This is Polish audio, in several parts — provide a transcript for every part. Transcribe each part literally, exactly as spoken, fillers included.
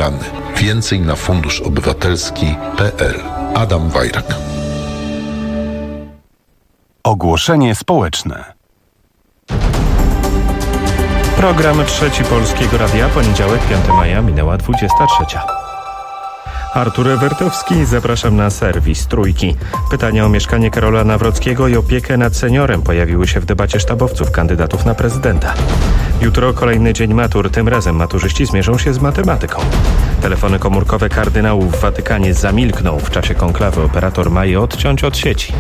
emerytalny. Więcej na fundusz obywatelski kropka p l. Adam Wajrak. Ogłoszenie społeczne. Program Trzeci Polskiego Radia, poniedziałek, piątego maja, minęła dwudziesta trzecia. Artur Ewertowski, zapraszam na serwis Trójki. Pytania o mieszkanie Karola Nawrockiego i opiekę nad seniorem pojawiły się w debacie sztabowców kandydatów na prezydenta. Jutro kolejny dzień matur, tym razem maturzyści zmierzą się z matematyką. Telefony komórkowe kardynałów w Watykanie zamilkną. W czasie konklawy operator ma je odciąć od sieci.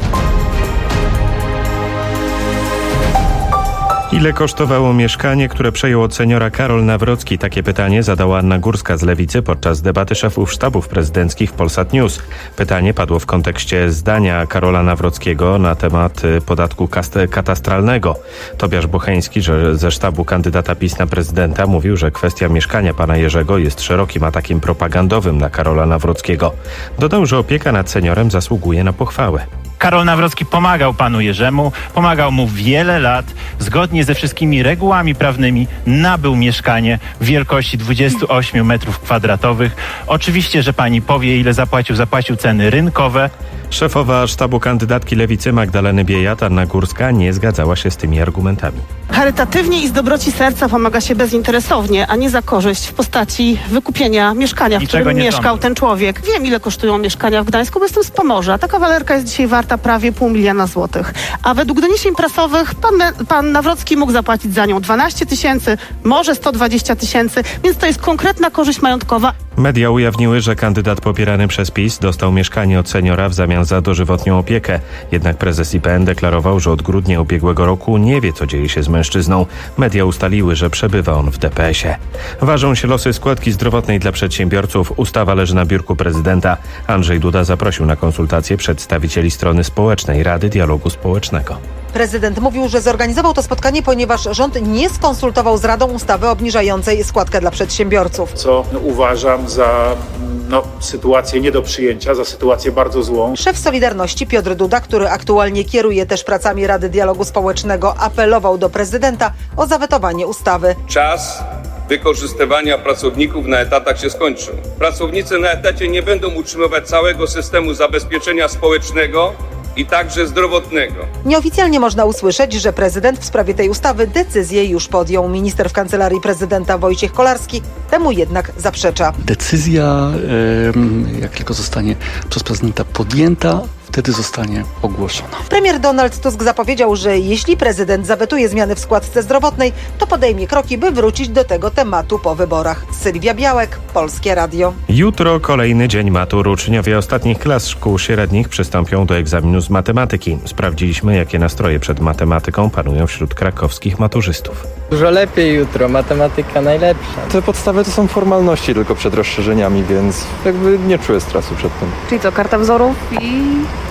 Ile kosztowało mieszkanie, które przejął od seniora Karol Nawrocki? Takie pytanie zadała Anna Górska z Lewicy podczas debaty szefów sztabów prezydenckich w Polsat News. Pytanie padło w kontekście zdania Karola Nawrockiego na temat podatku katastralnego. Tobiasz Bocheński że ze sztabu kandydata PiS na prezydenta mówił, że kwestia mieszkania pana Jerzego jest szerokim atakiem propagandowym na Karola Nawrockiego. Dodał, że opieka nad seniorem zasługuje na pochwałę. Karol Nawrocki pomagał panu Jerzemu, pomagał mu wiele lat, zgodnie ze wszystkimi regułami prawnymi nabył mieszkanie w wielkości dwudziestu ośmiu metrów kwadratowych. Oczywiście, że pani powie, ile zapłacił, zapłacił ceny rynkowe. Szefowa sztabu kandydatki Lewicy Magdaleny Biejat, Anna Górska, nie zgadzała się z tymi argumentami. Charytatywnie i z dobroci serca pomaga się bezinteresownie, a nie za korzyść w postaci wykupienia mieszkania, w Niczego którym nie mieszkał sądzę. ten człowiek. Wiem, ile kosztują mieszkania w Gdańsku, bo jestem z Pomorza. Ta kawalerka jest dzisiaj warta prawie pół miliona złotych. A według doniesień prasowych pan, pan Nawrocki mógł zapłacić za nią dwanaście tysięcy, może sto dwadzieścia tysięcy, więc to jest konkretna korzyść majątkowa. Media ujawniły, że kandydat popierany przez PiS dostał mieszkanie od seniora w zamian za dożywotnią opiekę. Jednak prezes I P N deklarował, że od grudnia ubiegłego roku nie wie, co dzieje się z mężczyzną. Media ustaliły, że przebywa on w D P S ie. Ważą się losy składki zdrowotnej dla przedsiębiorców. Ustawa leży na biurku prezydenta. Andrzej Duda zaprosił na konsultacje przedstawicieli strony społecznej Rady Dialogu Społecznego. Prezydent mówił, że zorganizował to spotkanie, ponieważ rząd nie skonsultował z Radą ustawy obniżającej składkę dla przedsiębiorców. Co uważam za no, sytuację nie do przyjęcia, za sytuację bardzo złą. Szef Solidarności Piotr Duda, który aktualnie kieruje też pracami Rady Dialogu Społecznego, apelował do prezydenta o zawetowanie ustawy. Czas wykorzystywania pracowników na etatach się skończył. Pracownicy na etacie nie będą utrzymywać całego systemu zabezpieczenia społecznego i także zdrowotnego. Nieoficjalnie można usłyszeć, że prezydent w sprawie tej ustawy decyzję już podjął. Minister w kancelarii prezydenta Wojciech Kolarski temu jednak zaprzecza. Decyzja, jak tylko zostanie przez prezydenta podjęta, wtedy zostanie ogłoszona. Premier Donald Tusk zapowiedział, że jeśli prezydent zawetuje zmiany w składce zdrowotnej, to podejmie kroki, by wrócić do tego tematu po wyborach. Sylwia Białek, Polskie Radio. Jutro kolejny dzień matur. Uczniowie ostatnich klas szkół średnich przystąpią do egzaminu z matematyki. Sprawdziliśmy, jakie nastroje przed matematyką panują wśród krakowskich maturzystów. Dużo lepiej jutro, matematyka najlepsza. Te podstawy to są formalności tylko przed rozszerzeniami, więc jakby nie czuję stresu przed tym. Czyli co, karta wzorów i...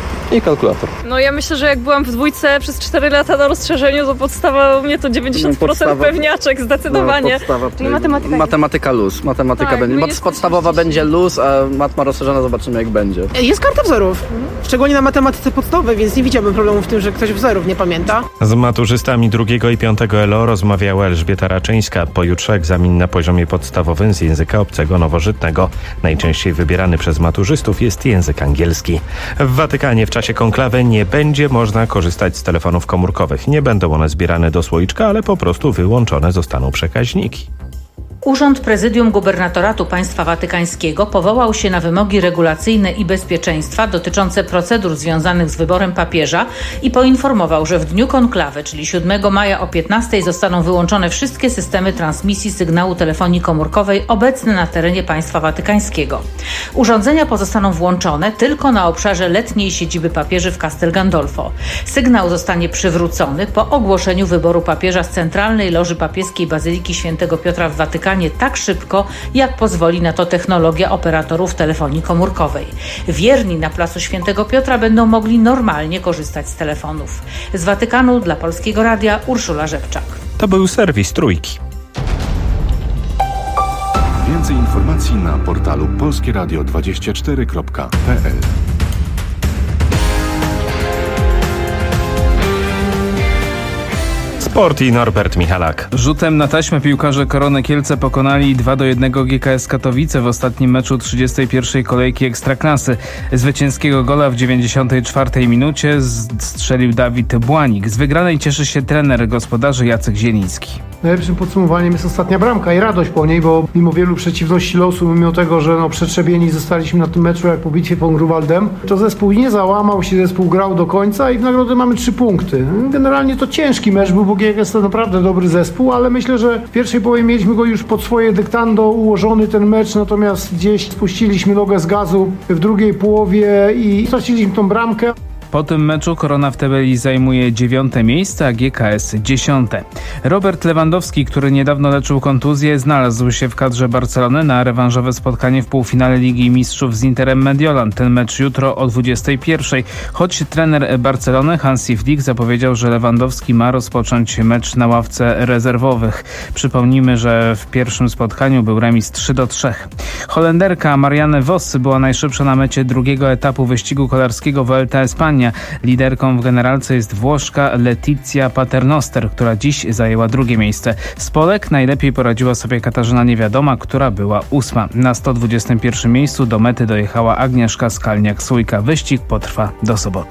I kalkulator. No ja myślę, że jak byłam w dwójce przez cztery lata na rozszerzeniu, to podstawa u mnie to dziewięćdziesiąt procent podstawa, pewniaczek zdecydowanie. No, podstawa, czyli matematyka. Matematyka luz. Matematyka tak, będzie. Jest podstawowa będzie luz, a matma rozszerzona zobaczymy jak będzie. Jest karta wzorów. Szczególnie na matematyce podstawowej, więc nie widziałbym problemu w tym, że ktoś wzorów nie pamięta. Z maturzystami drugiego i piątego L O rozmawiała Elżbieta Raczyńska. Pojutrze egzamin na poziomie podstawowym z języka obcego nowożytnego. Najczęściej wybierany przez maturzystów jest język angielski. W Watykanie w czasie konklawy nie będzie można korzystać z telefonów komórkowych. Nie będą one zbierane do słoiczka, ale po prostu wyłączone zostaną przekaźniki. Urząd Prezydium Gubernatoratu Państwa Watykańskiego powołał się na wymogi regulacyjne i bezpieczeństwa dotyczące procedur związanych z wyborem papieża i poinformował, że w dniu konklawy, czyli siódmego maja o piętnastej zostaną wyłączone wszystkie systemy transmisji sygnału telefonii komórkowej obecne na terenie Państwa Watykańskiego. Urządzenia pozostaną włączone tylko na obszarze letniej siedziby papieży w Castel Gandolfo. Sygnał zostanie przywrócony po ogłoszeniu wyboru papieża z centralnej loży papieskiej Bazyliki Świętego Piotra w Watykanie tak szybko, jak pozwoli na to technologia operatorów telefonii komórkowej. Wierni na placu Świętego Piotra będą mogli normalnie korzystać z telefonów. Z Watykanu dla Polskiego Radia Urszula Rzepczak. To był serwis Trójki. Więcej informacji na portalu polskie radio dwadzieścia cztery kropka p l. Sport i Norbert Michalak. Rzutem na taśmę piłkarze Korony Kielce pokonali dwa do jednego G K S Katowice w ostatnim meczu trzydziestej pierwszej kolejki Ekstraklasy. Zwycięskiego gola w dziewięćdziesiątej czwartej minucie strzelił Dawid Błanik. Z wygranej cieszy się trener gospodarzy Jacek Zieliński. Najlepszym podsumowaniem jest ostatnia bramka i radość po niej, bo mimo wielu przeciwności losu, mimo tego, że no, przetrzebieni zostaliśmy na tym meczu jak po bitwie pod Grunwaldem, to zespół nie załamał się, zespół grał do końca i w nagrodę mamy trzy punkty. Generalnie to ciężki mecz był, bo G K S to naprawdę dobry zespół, ale myślę, że w pierwszej połowie mieliśmy go już pod swoje dyktando ułożony ten mecz, natomiast gdzieś spuściliśmy nogę z gazu w drugiej połowie i straciliśmy tą bramkę. Po tym meczu Korona w tabeli zajmuje dziewiąte miejsce, a G K S dziesiąte. Robert Lewandowski, który niedawno leczył kontuzję, znalazł się w kadrze Barcelony na rewanżowe spotkanie w półfinale Ligi Mistrzów z Interem Mediolan. Ten mecz jutro o dwudziestej pierwszej. Choć trener Barcelony Hansi Flick zapowiedział, że Lewandowski ma rozpocząć mecz na ławce rezerwowych. Przypomnijmy, że w pierwszym spotkaniu był remis trzy do trzech. Holenderka Marianne Vos była najszybsza na mecie drugiego etapu wyścigu kolarskiego Vuelta Espania. Liderką w generalce jest Włoszka Letizia Paternoster, która dziś zajęła drugie miejsce. Z Polek najlepiej poradziła sobie Katarzyna Niewiadoma, która była ósma. Na sto dwudziestym pierwszym miejscu do mety dojechała Agnieszka Skalniak-Sójka. Wyścig potrwa do soboty.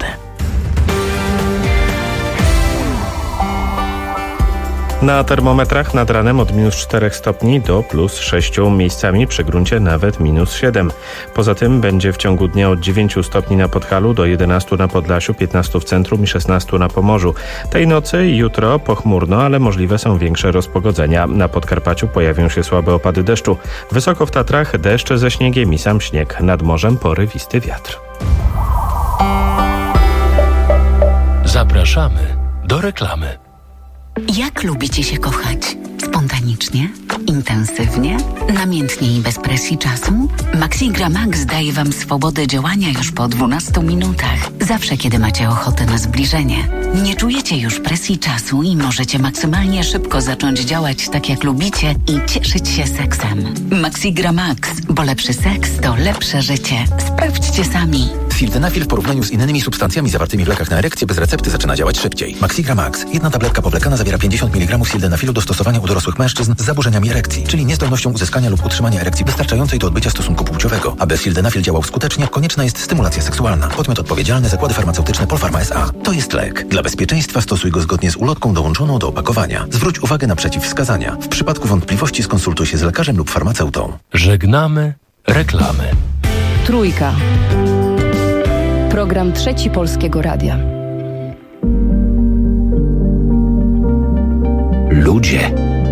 Na termometrach nad ranem od minus czterech stopni do plus sześciu, miejscami przy gruncie nawet minus siedem. Poza tym będzie w ciągu dnia od dziewięciu stopni na Podhalu do jedenastu na Podlasiu, piętnastu w centrum i szesnastu na Pomorzu. Tej nocy i jutro pochmurno, ale możliwe są większe rozpogodzenia. Na Podkarpaciu pojawią się słabe opady deszczu. Wysoko w Tatrach deszcz ze śniegiem i sam śnieg. Nad morzem porywisty wiatr. Zapraszamy do reklamy. Jak lubicie się kochać? Spontanicznie? Intensywnie? Namiętnie i bez presji czasu? Maxigra Max daje Wam swobodę działania już po dwunastu minutach. Zawsze, kiedy macie ochotę na zbliżenie. Nie czujecie już presji czasu i możecie maksymalnie szybko zacząć działać tak, jak lubicie i cieszyć się seksem. Maxigra Max, bo lepszy seks to lepsze życie. Sprawdźcie sami. Sildenafil w porównaniu z innymi substancjami zawartymi w lekach na erekcję bez recepty zaczyna działać szybciej. Maxigra Max. Jedna tabletka powlekana zawiera pięćdziesiąt miligramów sildenafilu do stosowania u dorosłych mężczyzn z zaburzeniami erekcji, czyli niezdolnością uzyskania lub utrzymania erekcji wystarczającej do odbycia stosunku płciowego. Aby sildenafil działał skutecznie, konieczna jest stymulacja seksualna. Podmiot odpowiedzialny: Zakłady Farmaceutyczne Polpharma S A. To jest lek. Dla bezpieczeństwa stosuj go zgodnie z ulotką dołączoną do opakowania. Zwróć uwagę na przeciwwskazania. W przypadku wątpliwości skonsultuj się z lekarzem lub farmaceutą. Żegnamy reklamy. Trójka. Program Trzeci Polskiego Radia. Ludzie.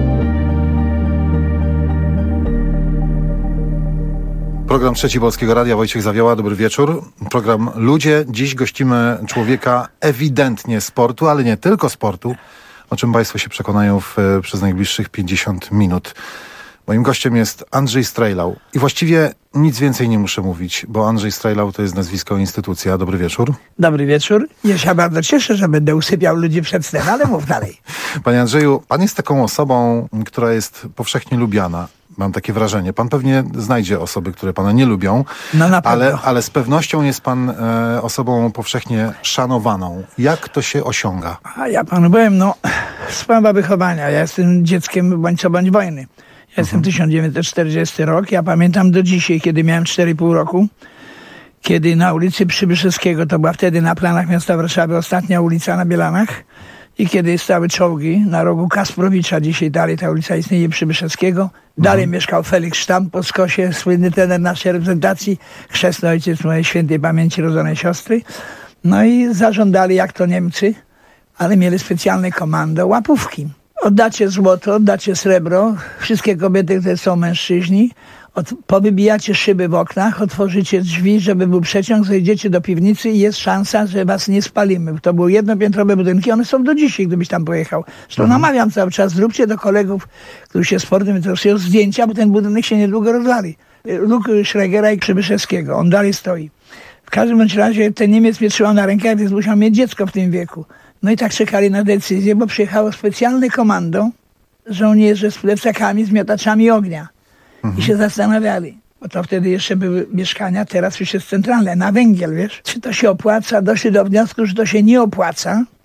Program Trzeci Polskiego Radia, Wojciech Zawioła, dobry wieczór. Program Ludzie. Dziś gościmy człowieka ewidentnie sportu, ale nie tylko sportu, o czym Państwo się przekonają w, przez najbliższych pięćdziesiąt minut. Moim gościem jest Andrzej Strejlał i właściwie nic więcej nie muszę mówić, bo Andrzej Strejlał to jest nazwisko, instytucja. Dobry wieczór. Dobry wieczór. Ja się bardzo cieszę, że będę usypiał ludzi przed snem, ale mów dalej. Panie Andrzeju, pan jest taką osobą, która jest powszechnie lubiana. Mam takie wrażenie. Pan pewnie znajdzie osoby, które pana nie lubią, no na pewno. ale, ale z pewnością jest pan e, osobą powszechnie szanowaną. Jak to się osiąga? A ja panu powiem, no, sprawa wychowania. Ja jestem dzieckiem bądź co bądź wojny. Ja jestem mhm. tysiąc dziewięćset czterdziesty rok. Ja pamiętam do dzisiaj, kiedy miałem cztery i pół roku, kiedy na ulicy Przybyszewskiego, to była wtedy na planach miasta Warszawy ostatnia ulica na Bielanach, i kiedy stały czołgi na rogu Kasprowicza, dzisiaj dalej ta ulica istnieje, Przybyszewskiego, dalej mhm. mieszkał Felix Sztam po skosie, słynny trener naszej reprezentacji, chrzestny ojciec mojej świętej pamięci rodzonej siostry. No i zażądali, jak to Niemcy, ale mieli specjalne komando, łapówki. Oddacie złoto, oddacie srebro, wszystkie kobiety, które są mężczyźni, od, powybijacie szyby w oknach, otworzycie drzwi, żeby był przeciąg, zejdziecie do piwnicy i jest szansa, że was nie spalimy. To były jednopiętrowe budynki, one są do dzisiaj, gdybyś tam pojechał. Zresztą mhm. namawiam cały czas, zróbcie do kolegów, którzy się sportem interesują, zdjęcia, bo ten budynek się niedługo rozwali. Luke Schregera i Przybyszewskiego, on dalej stoi. W każdym bądź razie ten Niemiec mnie trzymał na rękach, więc musiał mieć dziecko w tym wieku. No i tak czekali na decyzję, bo przyjechało specjalne komando, żołnierze z plecakami, z miotaczami ognia. Mhm. I się zastanawiali, bo to wtedy jeszcze były mieszkania, teraz już jest centralne, na węgiel, wiesz. Czy to się opłaca? Doszli do wniosku, że to się nie opłaca,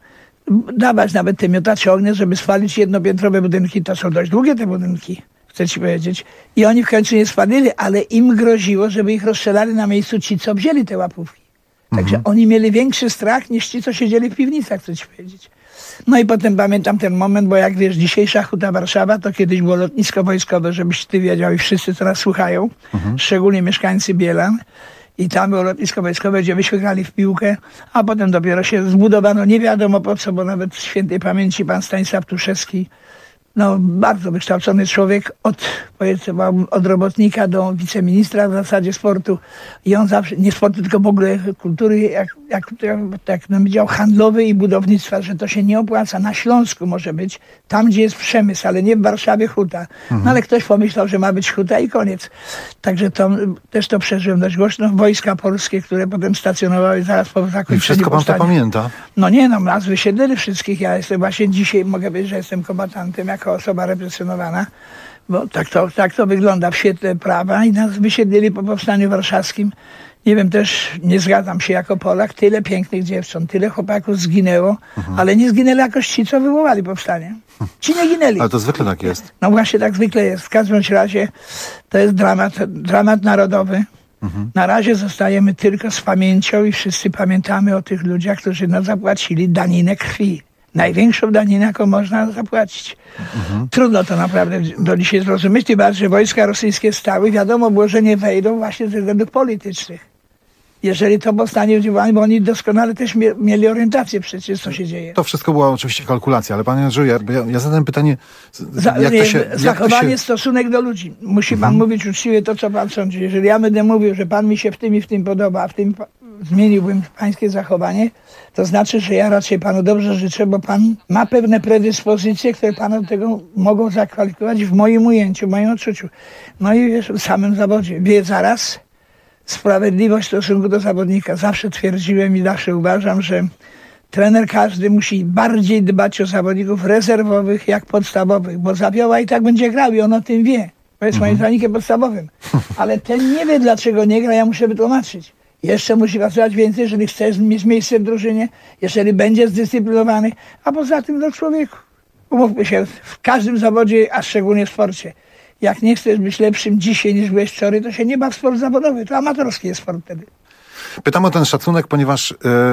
dawać nawet te miotacze ognia, żeby spalić jednopiętrowe budynki. To są dość długie te budynki, chcę ci powiedzieć. I oni w końcu nie spalili, ale im groziło, żeby ich rozstrzelali na miejscu ci, co wzięli te łapówki. Także mhm. oni mieli większy strach niż ci, co siedzieli w piwnicach, chcę ci powiedzieć. No i potem pamiętam ten moment, bo jak wiesz, dzisiejsza Huta Warszawa to kiedyś było lotnisko wojskowe, żebyś ty wiedział i wszyscy, co nas słuchają, mhm. szczególnie mieszkańcy Bielan. I tam było lotnisko wojskowe, gdzie myśmy grali w piłkę, a potem dopiero się zbudowano nie wiadomo po co, bo nawet w świętej pamięci pan Stanisław Tuszewski, no bardzo wykształcony człowiek, od, powiedzmy, od robotnika do wiceministra w zasadzie sportu. I on zawsze, nie sportu, tylko w ogóle kultury, jak, jak, jak no, dział handlowy i budownictwa, że to się nie opłaca. Na Śląsku może być, tam gdzie jest przemysł, ale nie w Warszawie huta. Mhm. No ale ktoś pomyślał, że ma być huta i koniec. Także to, też to przeżyłem dość głośno. Wojska polskie, które potem stacjonowały zaraz po zakończeniu. I wszystko pan to pamięta? No nie, no nas wysiedlili wszystkich. Ja jestem właśnie dzisiaj, mogę powiedzieć, że jestem kombatantem jako osoba represjonowana, bo tak to, tak to wygląda w świetle prawa i nas wysiedlili po powstaniu warszawskim. Nie wiem, też nie zgadzam się jako Polak. Tyle pięknych dziewcząt, tyle chłopaków zginęło, mhm. ale nie zginęli jakoś ci, co wywołali powstanie. Ci nie ginęli. Ale to zwykle tak jest. No właśnie tak zwykle jest. W każdym razie to jest dramat, dramat narodowy. Mhm. Na razie zostajemy tylko z pamięcią i wszyscy pamiętamy o tych ludziach, którzy nam zapłacili daninę krwi. Największą daninę, jaką można zapłacić. Mhm. Trudno to naprawdę do dzisiaj zrozumieć, tym bardziej, że wojska rosyjskie stały. Wiadomo było, że nie wejdą właśnie ze względów politycznych. Jeżeli to powstanie działanie, bo oni doskonale też mie mieli orientację przecież, co się dzieje. To wszystko była oczywiście kalkulacja, ale panie Andrzeju, ja, ja zadałem pytanie, Za, jak nie, to się... zachowanie, jak to się... stosunek do ludzi. Musi pan Mhm. mówić uczciwie to, co pan sądzi. Jeżeli ja będę mówił, że pan mi się w tym i w tym podoba, a w tym zmieniłbym pańskie zachowanie, to znaczy, że ja raczej panu dobrze życzę, bo pan ma pewne predyspozycje, które pana do tego mogą zakwalifikować w moim ujęciu, w moim odczuciu. No i wiesz, w samym zawodzie. Wie zaraz sprawiedliwość w stosunku do zawodnika. Zawsze twierdziłem i zawsze uważam, że trener każdy musi bardziej dbać o zawodników rezerwowych jak podstawowych, bo Zawioła i tak będzie grał i on o tym wie. To jest moim zdaniem podstawowym. Ale ten nie wie, dlaczego nie gra, ja muszę wytłumaczyć. Jeszcze musi pracować więcej, jeżeli chce mieć miejsce w drużynie, jeżeli będzie zdyscyplinowany, a poza tym do człowieku. Umówmy się, w każdym zawodzie, a szczególnie w sporcie. Jak nie chcesz być lepszym dzisiaj niż byłeś wczoraj, to się nie baw w sport zawodowy. To amatorski jest sport wtedy. Pytam o ten szacunek, ponieważ y,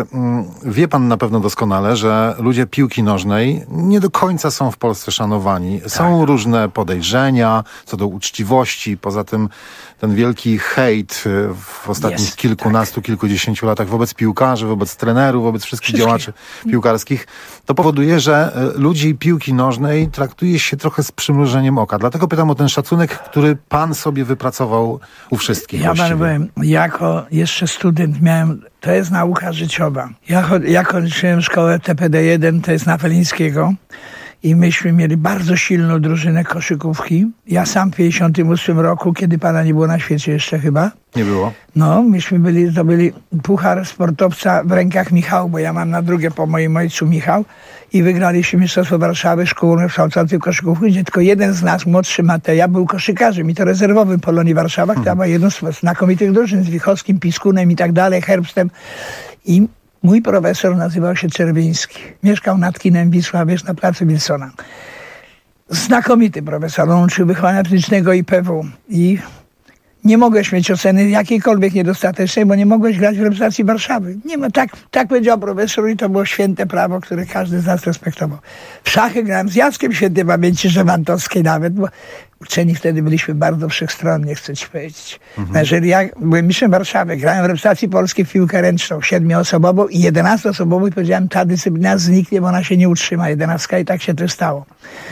y, wie pan na pewno doskonale, że ludzie piłki nożnej nie do końca są w Polsce szanowani. Tak. Są różne podejrzenia co do uczciwości. Poza tym ten wielki hejt w ostatnich jest, kilkunastu, tak. kilkudziesięciu latach wobec piłkarzy, wobec trenerów, wobec wszystkich, wszystkich działaczy piłkarskich, to powoduje, że ludzi piłki nożnej traktuje się trochę z przymrużeniem oka. Dlatego pytam o ten szacunek, który pan sobie wypracował u wszystkich. Ja panu powiem, jako jeszcze student miałem, to jest nauka życiowa. Ja, ja kończyłem szkołę T P D jeden, to jest na Felińskiego. I myśmy mieli bardzo silną drużynę koszykówki. Ja sam w pięćdziesiątym ósmym roku, kiedy pana nie było na świecie jeszcze chyba. Nie było. No, myśmy byli, to byli puchar sportowca w rękach Michał, bo ja mam na drugie po moim ojcu Michał. I wygraliśmy Mistrzostwo Warszawy, szkołą kształcącą koszykówki, gdzie tylko jeden z nas, młodszy Mateja, był koszykarzem i to rezerwowym Polonii Warszawa, która była jedną z znakomitych drużyn z Wichowskim, Piskunem i tak dalej, Herbstem. I mój profesor nazywał się Czerwiński. Mieszkał nad kinem Wisła, wiesz, na placu Wilsona. Znakomity profesor. On uczył wychowania fizycznego i P W. I nie mogłeś mieć oceny jakiejkolwiek niedostatecznej, bo nie mogłeś grać w reprezentacji Warszawy. Nie ma, tak, tak powiedział profesor i to było święte prawo, które każdy z nas respektował. W szachy grałem z Jackiem świętej pamięci Żewantowskiej nawet, bo uczeni wtedy byliśmy bardzo wszechstronnie, chcę ci powiedzieć. Mhm. Jeżeli ja byłem mistrzem Warszawy, grałem w reprezentacji polskiej w piłkę ręczną, siedmioosobową i jedenastoosobową i powiedziałem, ta dyscyplina zniknie, bo ona się nie utrzyma, jedenastka i tak się to stało.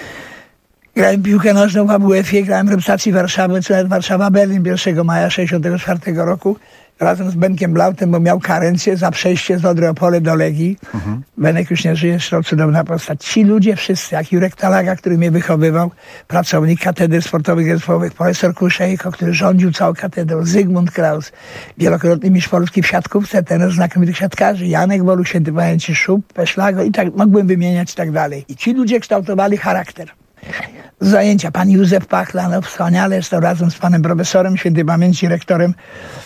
Grałem piłkę nożną w A W F-ie, grałem w reprezentacji Warszawy, czy nawet Warszawa-Berlin pierwszego maja sześćdziesiątego czwartego roku, razem z Benkiem Blautem, bo miał karencję za przejście z Odry Opole do Legii. Mhm. Benek już nie żyje, to cudowna postać. Ci ludzie wszyscy, jak Jurek Talaga, który mnie wychowywał, pracownik katedry sportowych i zespołowych, profesor Kuszejko, który rządził całą katedrą, Zygmunt Kraus, wielokrotny mistrz Polski w siatkówce, ten znakomitych siatkarzy, Janek Wolu, święty pamięci Szub, Peszlago i tak mógłbym wymieniać i tak dalej. I ci ludzie kształtowali charakter. Zajęcia. Pan Józef Pachla, no wspaniale, jest to razem z panem profesorem, świętej pamięci rektorem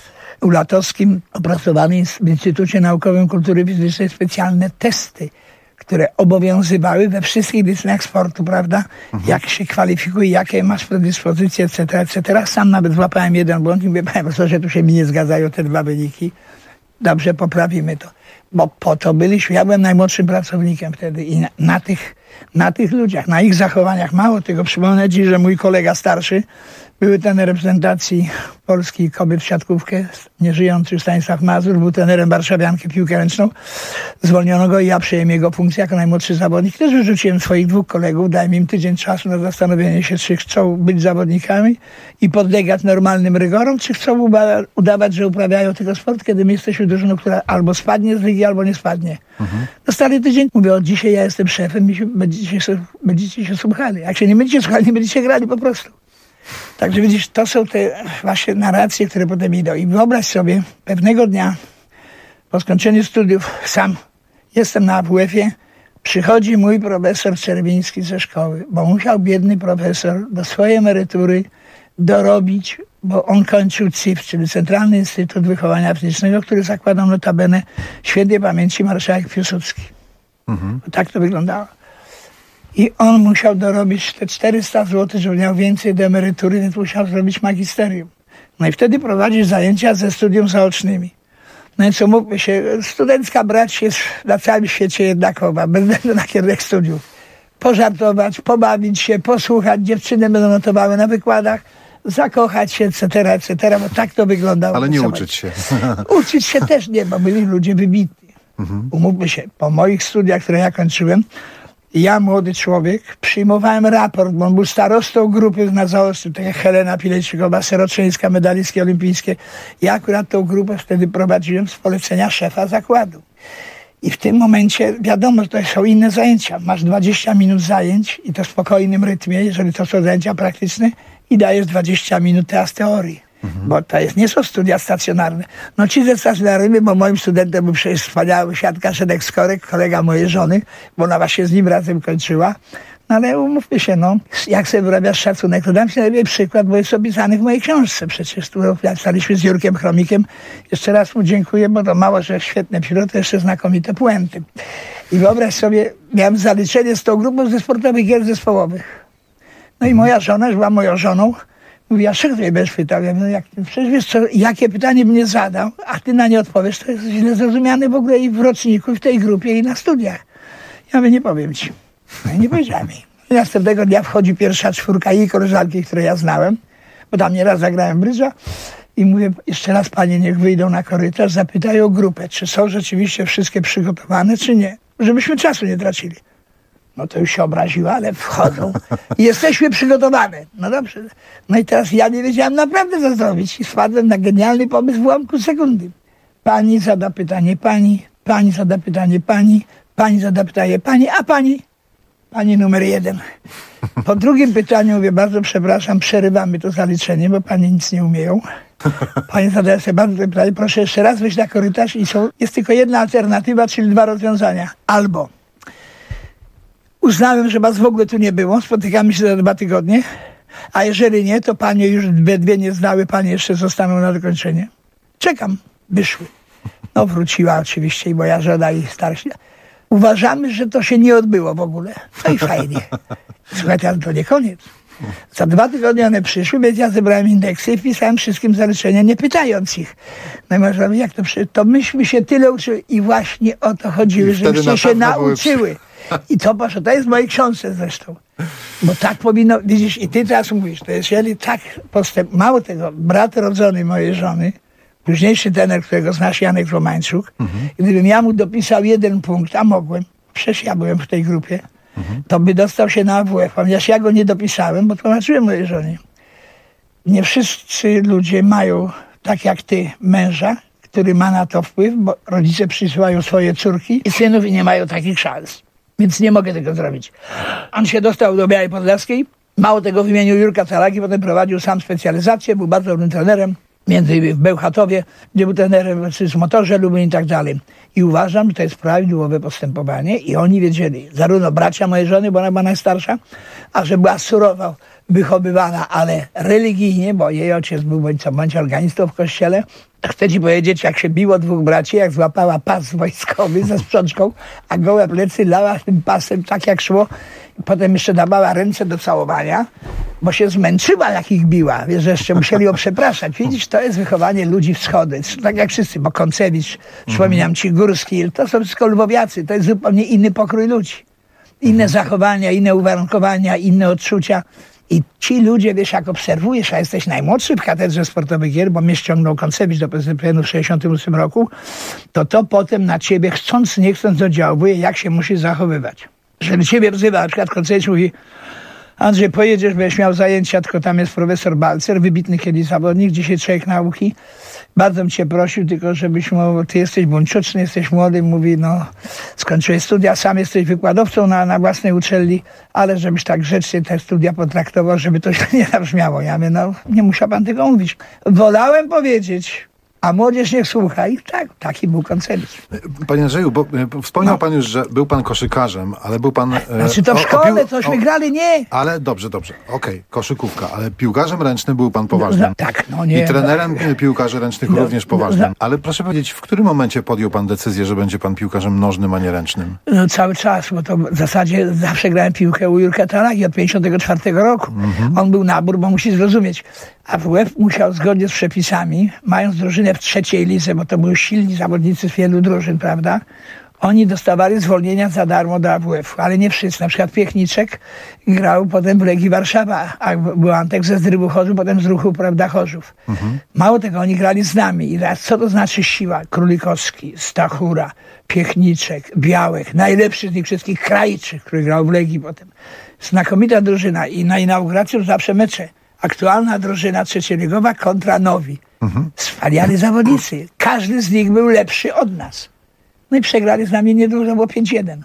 Ulatowskim, opracowany w Instytucie Naukowym Kultury Fizycznej specjalne testy które obowiązywały we wszystkich dyscyplinach sportu, prawda? Mhm. Jak się kwalifikuje, jakie masz predyspozycje, et cetera, et cetera. Sam nawet złapałem jeden błąd i mówię, panie profesorze, tu się mi nie zgadzają te dwa wyniki. Dobrze, poprawimy to. Bo po to byliśmy, ja byłem najmłodszym pracownikiem wtedy i na, na, tych, na tych ludziach, na ich zachowaniach, mało tego, przypomnę ci, że mój kolega starszy, były ten reprezentacji Polski kobiet w siatkówkę, nieżyjący Stanisław Mazur, był trenerem warszawianki piłkę ręczną, zwolniono go i ja przyjąłem jego funkcję jako najmłodszy zawodnik. Też wyrzuciłem swoich dwóch kolegów, dałem im tydzień czasu na zastanowienie się, czy chcą być zawodnikami i podlegać normalnym rygorom, czy chcą udawać, że uprawiają tylko sport, kiedy my jesteśmy drużyną, która albo spadnie z ligi, albo nie spadnie. Mhm. Dostali tydzień, mówię, od dzisiaj ja jestem szefem i się, będziecie, się, będziecie się słuchali. Jak się nie będziecie słuchali, nie będziecie grali po prostu. Także widzisz, to są te właśnie narracje, które potem idą. I wyobraź sobie, pewnego dnia po skończeniu studiów sam jestem na A W F-ie, przychodzi mój profesor Czerwiński ze szkoły, bo musiał biedny profesor do swojej emerytury dorobić, bo on kończył C I F, czyli Centralny Instytut Wychowania Fizycznego, który zakładał notabene świętej pamięci marszałek Piłsudski. Mhm. Tak to wyglądało. I on musiał dorobić te czterysta złotych, żeby miał więcej do emerytury, więc musiał zrobić magisterium. No i wtedy prowadzić zajęcia ze studium zaocznymi. No i co mógłby się, studencka brać jest na całym świecie jednakowa, bez względu na kierunek studiów. Pożartować, pobawić się, posłuchać, dziewczyny będą notowały na wykładach, zakochać się, et cetera, et cetera, bo tak to wyglądało. Ale nie uczyć się. Uczyć się też nie, bo byli ludzie wybitni. Mhm. Umówmy się, po moich studiach, które ja kończyłem, ja, młody człowiek, przyjmowałem raport, bo on był starostą grupy na zaostrzu, tak jak Helena Pilejczykowa, Seroczyńska, medalistki olimpijskie. Ja akurat tą grupę wtedy prowadziłem z polecenia szefa zakładu. I w tym momencie wiadomo, że to są inne zajęcia. Masz dwadzieścia minut zajęć i to w spokojnym rytmie, jeżeli to są zajęcia praktyczne, i dajesz dwadzieścia minut teraz teorii. Mhm. Bo to jest, nie są studia stacjonarne. No ci ze stacjonarnymi, bo moim studentem był przecież wspaniały siatkarz Edek Skorek, kolega mojej żony, bo ona właśnie z nim razem kończyła. No ale umówmy się, no, jak sobie wyrabiasz szacunek, to dam ci najlepiej przykład, bo jest opisany w mojej książce przecież, którą staliśmy z Jurkiem Chromikiem. Jeszcze raz mu dziękuję, bo to mało, że świetne pióro, to jeszcze znakomite puenty. I wyobraź sobie, miałem zaliczenie z tą grupą ze sportowych gier zespołowych. No i moja żona, już była moją żoną, mówi, a czego mnie będziesz pytał? Ja mówię, no jak, przecież wiesz co, jakie pytanie mnie zadał, a ty na nie odpowiesz, to jest źle zrozumiane w ogóle i w roczniku, i w tej grupie, i na studiach. Ja mówię, nie powiem ci. No i nie powiedziałem jej. I następnego dnia wchodzi pierwsza czwórka jej koleżanki, które ja znałem, bo tam nieraz zagrałem brydża, i mówię, jeszcze raz panie niech wyjdą na korytarz, zapytają grupę, czy są rzeczywiście wszystkie przygotowane, czy nie, żebyśmy czasu nie tracili. No to już się obraziła, ale wchodzą. I jesteśmy przygotowane. No dobrze. No i teraz ja nie wiedziałem naprawdę co zrobić. I wpadłem na genialny pomysł w ułamku sekundy. Pani zada pytanie pani, pani zada pytanie pani, pani zada pytanie pani, a pani? Pani numer jeden. Po drugim pytaniu mówię, bardzo przepraszam, przerywamy to zaliczenie, bo pani nic nie umieją. Pani zadaje sobie bardzo pytanie, proszę jeszcze raz wyjść na korytarz i są, jest tylko jedna alternatywa, czyli dwa rozwiązania. Albo uznałem, że was w ogóle tu nie było, spotykamy się za dwa tygodnie, a jeżeli nie, to panie już we dwie nie znały, panie jeszcze zostaną na dokończenie. Czekam. Wyszły. No wróciła oczywiście i moja żona i starsi. Uważamy, że to się nie odbyło w ogóle. No i fajnie. Słuchajcie, ale to nie koniec. Za dwa tygodnie one przyszły, więc ja zebrałem indeksy i wpisałem wszystkim zaliczenia, nie pytając ich. No i może jak to przy... To myśmy się tyle uczyły i właśnie o to chodziły, żebyście się nauczyły. I to, proszę, to jest w mojej książce zresztą. Bo tak powinno, widzisz, i ty teraz mówisz, to jest, jeżeli tak postęp, mało tego, brat rodzony mojej żony, późniejszy trener, którego znasz, Janek Romańczuk, mhm. gdybym ja mu dopisał jeden punkt, a mogłem, przecież ja byłem w tej grupie, mhm. to by dostał się na A W F, ponieważ ja go nie dopisałem, bo tłumaczyłem mojej żonie. Nie wszyscy ludzie mają, tak jak ty, męża, który ma na to wpływ, bo rodzice przysyłają swoje córki i synów i nie mają takich szans. Więc nie mogę tego zrobić. On się dostał do Białej Podlaskiej, mało tego w imieniu Jurka Calagi, potem prowadził sam specjalizację, był bardzo dobrym trenerem, między innymi w Bełchatowie, gdzie był trenerem w motorze Lublin i tak dalej. I uważam, że to jest prawidłowe postępowanie i oni wiedzieli, zarówno bracia mojej żony, bo ona była najstarsza, a że była surowa wychowywana, ale religijnie, bo jej ojciec był bądź co bądź organistą w kościele. Chcę ci powiedzieć, jak się biło dwóch braci, jak złapała pas wojskowy ze sprzączką, a gołe plecy lała tym pasem tak jak szło. Potem jeszcze dawała ręce do całowania, bo się zmęczyła, jak ich biła. Wiesz, że jeszcze musieli ją przepraszać. Widzisz, to jest wychowanie ludzi wschody. Tak jak wszyscy, bo Koncewicz, przypominam ci, Górski, to są wszystko lwowiacy. To jest zupełnie inny pokrój ludzi. Inne zachowania, inne uwarunkowania, inne odczucia. I ci ludzie, wiesz, jak obserwujesz, a jesteś najmłodszy w katedrze sportowych gier, bo mnie ściągnął Koncewicz do P Z P N u w sześćdziesiątym ósmym roku, to to potem na ciebie chcąc, nie chcąc oddziałuje, jak się musisz zachowywać. Jeżeli ciebie wzywa, na przykład Koncewicz mówi: Andrzej, pojedziesz, będziesz miał zajęcia, tylko tam jest profesor Balcer, wybitny kiedyś zawodnik, dzisiaj człowiek nauki. Bardzo bym cię prosił, tylko żebyś mógł, ty jesteś buńczuczny, jesteś młody, mówi, no skończyłeś studia, sam jesteś wykładowcą na, na własnej uczelni, ale żebyś tak grzecznie te studia potraktował, żeby to nie zabrzmiało. Ja mówię, no nie musiał pan tego mówić. Wolałem powiedzieć, a młodzież niech słucha. I tak, taki był Koncewicz. Panie Andrzeju, bo wspomniał no. pan już, że był pan koszykarzem, ale był pan... Znaczy to w szkole, cośmy o, grali, nie. Ale dobrze, dobrze, okej, okay, koszykówka, ale piłkarzem ręcznym był pan poważnym. No, tak, no nie. I trenerem no, piłkarzy ręcznych no, również poważnym. No, ale proszę powiedzieć, w którym momencie podjął pan decyzję, że będzie pan piłkarzem nożnym, a nie ręcznym? No cały czas, bo to w zasadzie zawsze grałem piłkę u Jurka Talagi od pięćdziesiątego czwartego roku. Mhm. On był nabór, bo musi zrozumieć. A W F musiał zgodnie z przepisami, mając drużynę w trzeciej lidze, bo to byli silni zawodnicy z wielu drużyn, prawda? Oni dostawali zwolnienia za darmo do A W F, ale nie wszyscy. Na przykład Piechniczek grał potem w Legii Warszawa, a był Antek ze Zdrybu Chorzów, potem z Ruchu, prawda, Chorzów. Mhm. Mało tego, oni grali z nami. I teraz, co to znaczy siła? Królikowski, Stachura, Piechniczek, Białek, najlepszy z nich wszystkich, Krajczyk, który grał w Legii potem. Znakomita drużyna i na inaugurację zawsze mecze. Aktualna drużyna trzecioligowa kontra nowi. Mhm. Wspaniali zawodnicy. Każdy z nich był lepszy od nas. No i przegrali z nami niedużo, było pięć jeden.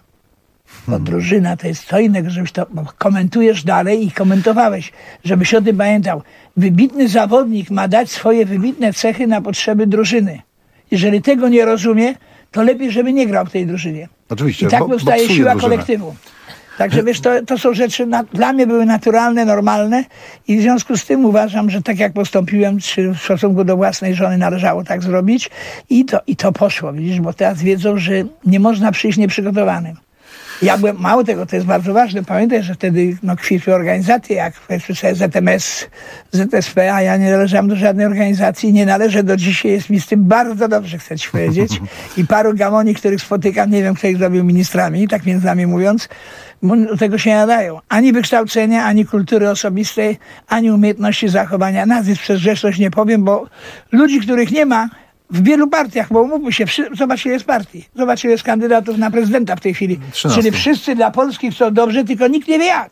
Bo hmm. drużyna to jest co innego, żebyś to komentujesz dalej i komentowałeś, żebyś o tym pamiętał. Wybitny zawodnik ma dać swoje wybitne cechy na potrzeby drużyny. Jeżeli tego nie rozumie, to lepiej, żeby nie grał w tej drużynie. Oczywiście. I tak bo, powstaje siła drużynę. kolektywu. Także wiesz, to, to są rzeczy, na, dla mnie były naturalne, normalne i w związku z tym uważam, że tak jak postąpiłem, czy w stosunku do własnej żony należało tak zrobić i to, i to poszło, widzisz, bo teraz wiedzą, że nie można przyjść nieprzygotowanym. Ja byłem, mało tego, to jest bardzo ważne, pamiętaj, że wtedy no, kwitły organizacje, jak Z M S, Z S P, a ja nie należałem do żadnej organizacji, nie należę do dzisiaj, jest mi z tym bardzo dobrze, chcę ci powiedzieć. I paru gamoni, których spotykam, nie wiem, kto ich zrobił ministrami, tak między nami mówiąc, do tego się nie nadają. Ani wykształcenia, ani kultury osobistej, ani umiejętności zachowania. Nazwisk przez grzeczność nie powiem, bo ludzi, których nie ma w wielu partiach, bo umówmy się, zobacz ile jest partii, zobacz ile jest kandydatów na prezydenta w tej chwili. trzynaście. Czyli wszyscy dla Polski chcą dobrze, tylko nikt nie wie jak.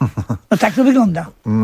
No tak to wygląda.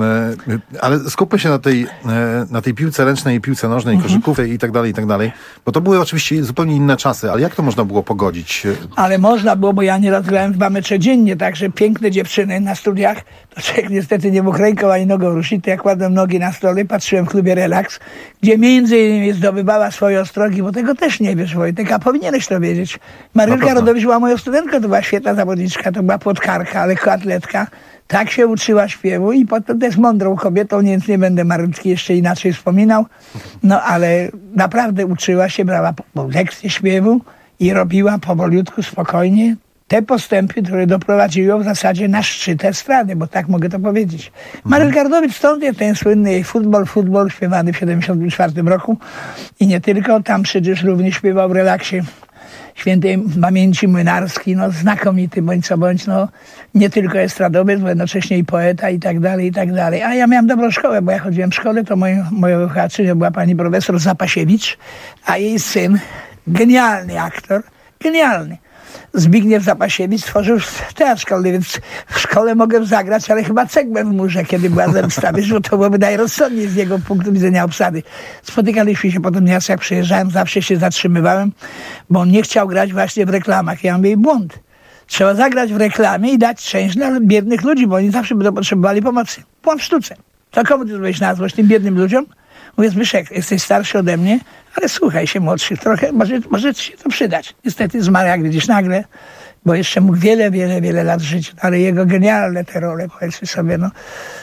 Ale skupmy się na tej, na tej piłce ręcznej, piłce nożnej, mhm. koszykówce i tak dalej, i tak dalej. Bo to były oczywiście zupełnie inne czasy, ale jak to można było pogodzić? Ale można było, bo ja nieraz grałem dwa mecze dziennie, także piękne dziewczyny na studiach, to człowiek niestety nie mógł ręką ani nogą ruszyć, to ja kładłem nogi na stole, patrzyłem w klubie Relaks, gdzie między innymi zdobywała swoje ostrogi, bo tego też nie wiesz, Wojtek, a powinieneś to wiedzieć. Marylka Rodowicz była moją studentką, to była świetna zawodniczka, to była płotkarka, lekkoatletka. Tak się uczyła śpiewu i potem też mądrą kobietą, więc nie będę Marylki jeszcze inaczej wspominał. No ale naprawdę uczyła się, brała lekcje śpiewu i robiła powolutku, spokojnie te postępy, które doprowadziły ją w zasadzie na szczyt estrady, bo tak mogę to powiedzieć. Marylka Rodowicz, stąd jest ten słynny jej futbol, futbol śpiewany w siedemdziesiątym czwartym roku i nie tylko, tam przecież również śpiewał w Relaksie świętej pamięci Młynarski, no znakomity bądź co bądź, no nie tylko estradowiec, bo jednocześnie i poeta i tak dalej, i tak dalej. A ja miałem dobrą szkołę, bo ja chodziłem w szkole, to moją, moją wychowawczynią była pani profesor Zapasiewicz, a jej syn, genialny aktor, genialny. Zbigniew Zapasiewicz stworzył teatr szkolny, więc w szkole mogę zagrać, ale chyba cegłę w murze, kiedy była zemsta, wiesz, bo to byłoby najrozsądniej z jego punktu widzenia obsady. Spotykaliśmy się potem nieraz, jak przyjeżdżałem, zawsze się zatrzymywałem, bo on nie chciał grać właśnie w reklamach. Ja mówię, błąd. Trzeba zagrać w reklamie i dać część dla biednych ludzi, bo oni zawsze będą potrzebowali pomocy. Byłam w sztuce. To komu ty zrobiłeś na złość? Tym biednym ludziom? Mówię, Zbyszek, jesteś starszy ode mnie, ale słuchaj się młodszych trochę, może, może ci się to przydać. Niestety zmarł, jak widzisz, nagle, bo jeszcze mógł wiele, wiele, wiele lat żyć, ale jego genialne te role, powiedzmy sobie, no.